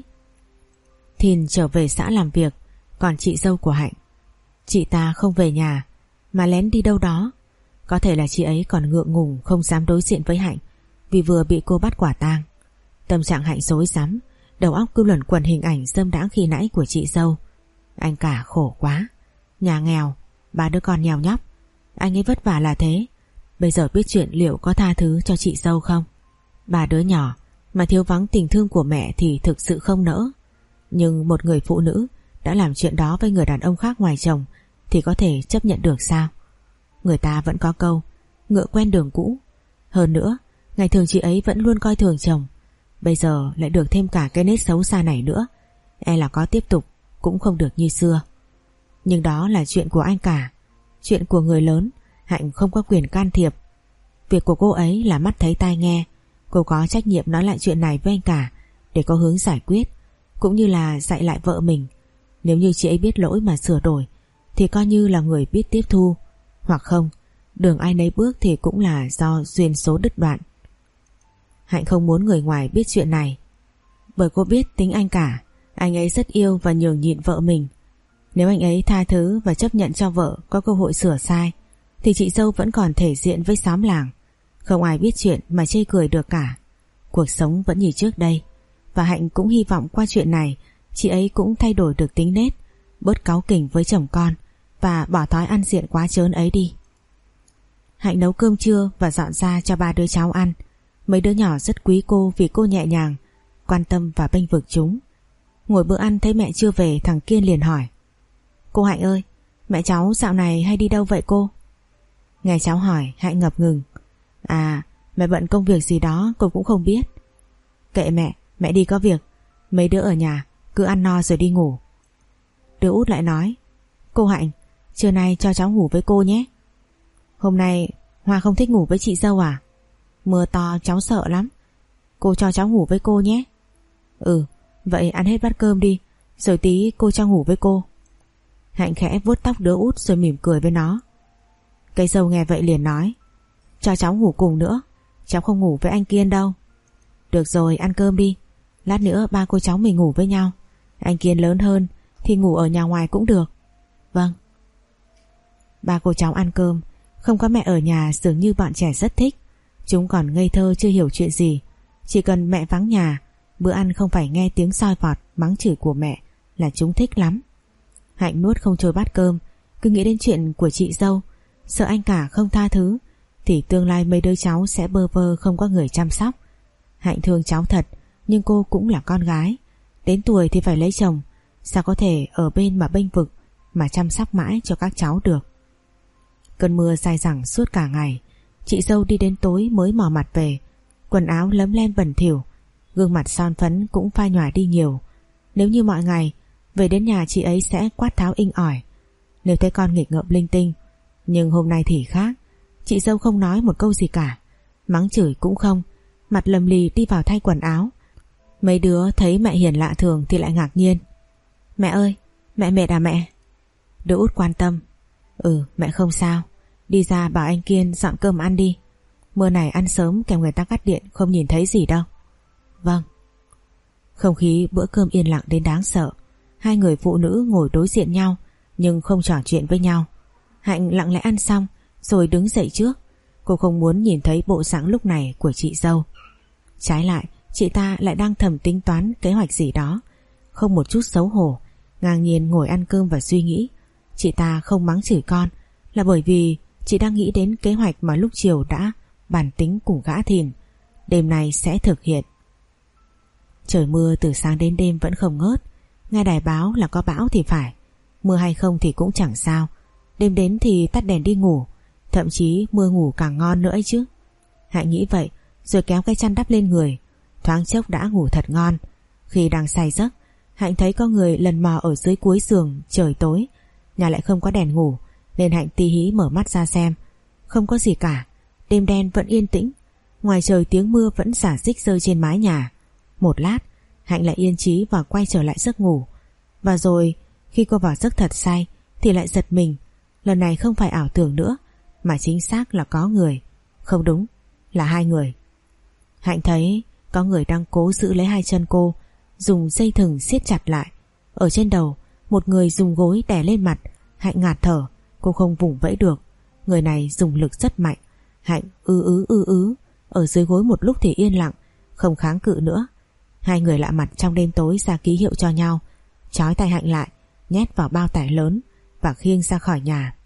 Thìn trở về xã làm việc, còn chị dâu của Hạnh, chị ta không về nhà mà lén đi đâu đó. Có thể là chị ấy còn ngượng ngùng không dám đối diện với Hạnh vì vừa bị cô bắt quả tang. Tâm trạng Hạnh rối rắm, đầu óc cứ luẩn quẩn hình ảnh dâm đãng khi nãy của chị dâu. Anh cả khổ quá, nhà nghèo, ba đứa con nhèo nhóc, anh ấy vất vả là thế. Bây giờ biết chuyện liệu có tha thứ cho chị dâu không? Ba đứa nhỏ mà thiếu vắng tình thương của mẹ thì thực sự không nỡ. Nhưng một người phụ nữ đã làm chuyện đó với người đàn ông khác ngoài chồng thì có thể chấp nhận được sao? Người ta vẫn có câu ngựa quen đường cũ. Hơn nữa, ngày thường chị ấy vẫn luôn coi thường chồng, bây giờ lại được thêm cả cái nết xấu xa này nữa, e là có tiếp tục cũng không được như xưa. Nhưng đó là chuyện của anh cả, chuyện của người lớn, Hạnh không có quyền can thiệp. Việc của cô ấy là mắt thấy tai nghe, cô có trách nhiệm nói lại chuyện này với anh cả để có hướng giải quyết, cũng như là dạy lại vợ mình. Nếu như chị ấy biết lỗi mà sửa đổi thì coi như là người biết tiếp thu, hoặc không, đường ai nấy bước thì cũng là do duyên số đứt đoạn. Hạnh không muốn người ngoài biết chuyện này, bởi cô biết tính anh cả, anh ấy rất yêu và nhường nhịn vợ mình. Nếu anh ấy tha thứ và chấp nhận cho vợ có cơ hội sửa sai thì chị dâu vẫn còn thể diện với xóm làng, không ai biết chuyện mà chê cười được cả. Cuộc sống vẫn như trước đây, và Hạnh cũng hy vọng qua chuyện này chị ấy cũng thay đổi được tính nết, bớt cáu kỉnh với chồng con và bỏ thói ăn diện quá trớn ấy đi. Hạnh nấu cơm trưa và dọn ra cho ba đứa cháu ăn. Mấy đứa nhỏ rất quý cô vì cô nhẹ nhàng, quan tâm và bênh vực chúng. Ngồi bữa ăn thấy mẹ chưa về, thằng Kiên liền hỏi: Cô Hạnh ơi, mẹ cháu dạo này hay đi đâu vậy cô? Nghe cháu hỏi, Hạnh ngập ngừng: À, mẹ bận công việc gì đó cô cũng không biết. Kệ mẹ, mẹ đi có việc, mấy đứa ở nhà cứ ăn no rồi đi ngủ. Đứa út lại nói: Cô Hạnh, trưa nay cho cháu ngủ với cô nhé. Hôm nay Hoa không thích ngủ với chị dâu à? Mưa to cháu sợ lắm, cô cho cháu ngủ với cô nhé. Ừ, vậy ăn hết bát cơm đi, rồi tí cô cho ngủ với cô. Hạnh khẽ vuốt tóc đứa út rồi mỉm cười với nó. Cây dâu nghe vậy liền nói: Cho cháu ngủ cùng nữa, cháu không ngủ với anh Kiên đâu. Được rồi, ăn cơm đi, lát nữa ba cô cháu mình ngủ với nhau. Anh Kiên lớn hơn thì ngủ ở nhà ngoài cũng được. Vâng. Ba cô cháu ăn cơm, không có mẹ ở nhà dường như bọn trẻ rất thích. Chúng còn ngây thơ chưa hiểu chuyện gì, chỉ cần mẹ vắng nhà, bữa ăn không phải nghe tiếng soi vọt mắng chửi của mẹ là chúng thích lắm. Hạnh nuốt không trôi bát cơm, cứ nghĩ đến chuyện của chị dâu sợ anh cả không tha thứ thì tương lai mấy đứa cháu sẽ bơ vơ không có người chăm sóc. Hạnh thương cháu thật, nhưng cô cũng là con gái, đến tuổi thì phải lấy chồng, sao có thể ở bên mà bênh vực mà chăm sóc mãi cho các cháu được. Cơn mưa dai dẳng suốt cả ngày, chị dâu đi đến tối mới mò mặt về, quần áo lấm lem bẩn thỉu, gương mặt son phấn cũng phai nhòa đi nhiều. Nếu như mọi ngày về đến nhà chị ấy sẽ quát tháo inh ỏi nếu thấy con nghịch ngợm linh tinh, nhưng hôm nay thì khác. Chị dâu không nói một câu gì cả, mắng chửi cũng không, mặt lầm lì đi vào thay quần áo. Mấy đứa thấy mẹ hiền lạ thường thì lại ngạc nhiên. Mẹ ơi, mẹ mệt à mẹ? Đứa út quan tâm. Ừ, mẹ không sao, đi ra bảo anh Kiên dọn cơm ăn đi, mưa này ăn sớm kèm người ta cắt điện không nhìn thấy gì đâu. Vâng. Không khí bữa cơm yên lặng đến đáng sợ. Hai người phụ nữ ngồi đối diện nhau nhưng không trò chuyện với nhau. Hạnh lặng lẽ ăn xong rồi đứng dậy trước. Cô không muốn nhìn thấy bộ dạng lúc này của chị dâu. Trái lại, chị ta lại đang thầm tính toán kế hoạch gì đó, không một chút xấu hổ, ngang nhiên ngồi ăn cơm và suy nghĩ. Chị ta không mắng chửi con là bởi vì chị đang nghĩ đến kế hoạch mà lúc chiều đã bàn tính cùng gã Thìn, đêm nay sẽ thực hiện. Trời mưa từ sáng đến đêm vẫn không ngớt. Nghe đài báo là có bão thì phải, mưa hay không thì cũng chẳng sao. Đêm đến thì tắt đèn đi ngủ, thậm chí mưa ngủ càng ngon nữa ấy chứ. Hạnh nghĩ vậy rồi kéo cái chăn đắp lên người, thoáng chốc đã ngủ thật ngon. Khi đang say giấc, Hạnh thấy có người lần mò ở dưới cuối giường. Trời tối, nhà lại không có đèn ngủ, nên Hạnh tí hí mở mắt ra xem. Không có gì cả, đêm đen vẫn yên tĩnh. Ngoài trời tiếng mưa vẫn rả rích rơi trên mái nhà. Một lát Hạnh lại yên trí và quay trở lại giấc ngủ. Và rồi khi cô vào giấc thật say thì lại giật mình. Lần này không phải ảo tưởng nữa, mà chính xác là có người. Không đúng, là hai người. Hạnh thấy có người đang cố giữ lấy hai chân cô, dùng dây thừng siết chặt lại. Ở trên đầu, một người dùng gối đè lên mặt. Hạnh ngạt thở, cô không vùng vẫy được. Người này dùng lực rất mạnh. Hạnh ư ứ ư ứ ở dưới gối một lúc thì yên lặng, không kháng cự nữa. Hai người lạ mặt trong đêm tối ra ký hiệu cho nhau, trói tay Hạnh lại, nhét vào bao tải lớn và khiêng ra khỏi nhà.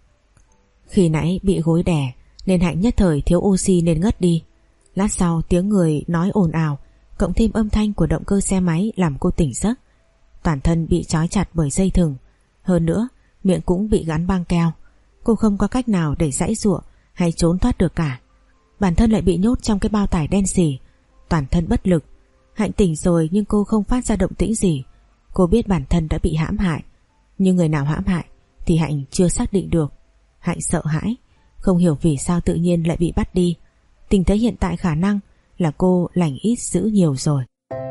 Khi nãy bị gối đè nên Hạnh nhất thời thiếu oxy nên ngất đi. Lát sau tiếng người nói ồn ào cộng thêm âm thanh của động cơ xe máy làm cô tỉnh giấc. Toàn thân bị trói chặt bởi dây thừng, hơn nữa miệng cũng bị gắn băng keo. Cô không có cách nào để giãy giụa hay trốn thoát được cả. Bản thân lại bị nhốt trong cái bao tải đen xỉ, toàn thân bất lực. Hạnh tỉnh rồi nhưng cô không phát ra động tĩnh gì. Cô biết bản thân đã bị hãm hại, nhưng người nào hãm hại thì Hạnh chưa xác định được. Hạnh sợ hãi, không hiểu vì sao tự nhiên lại bị bắt đi. Tình thế hiện tại khả năng là cô lành ít dữ nhiều rồi.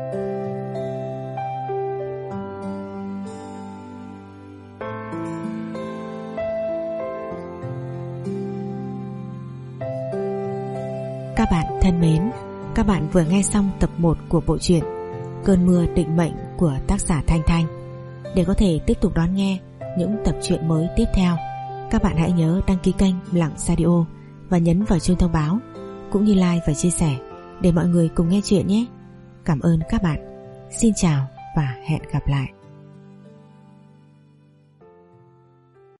Các bạn thân mến, các bạn vừa nghe xong tập một của bộ truyện Cơn mưa định mệnh của tác giả Thanh Thanh. Để có thể tiếp tục đón nghe những tập truyện mới tiếp theo, các bạn hãy nhớ đăng ký kênh Lặng Radio và nhấn vào chuông thông báo, cũng như like và chia sẻ để mọi người cùng nghe chuyện nhé. Cảm ơn các bạn. Xin chào và hẹn gặp lại.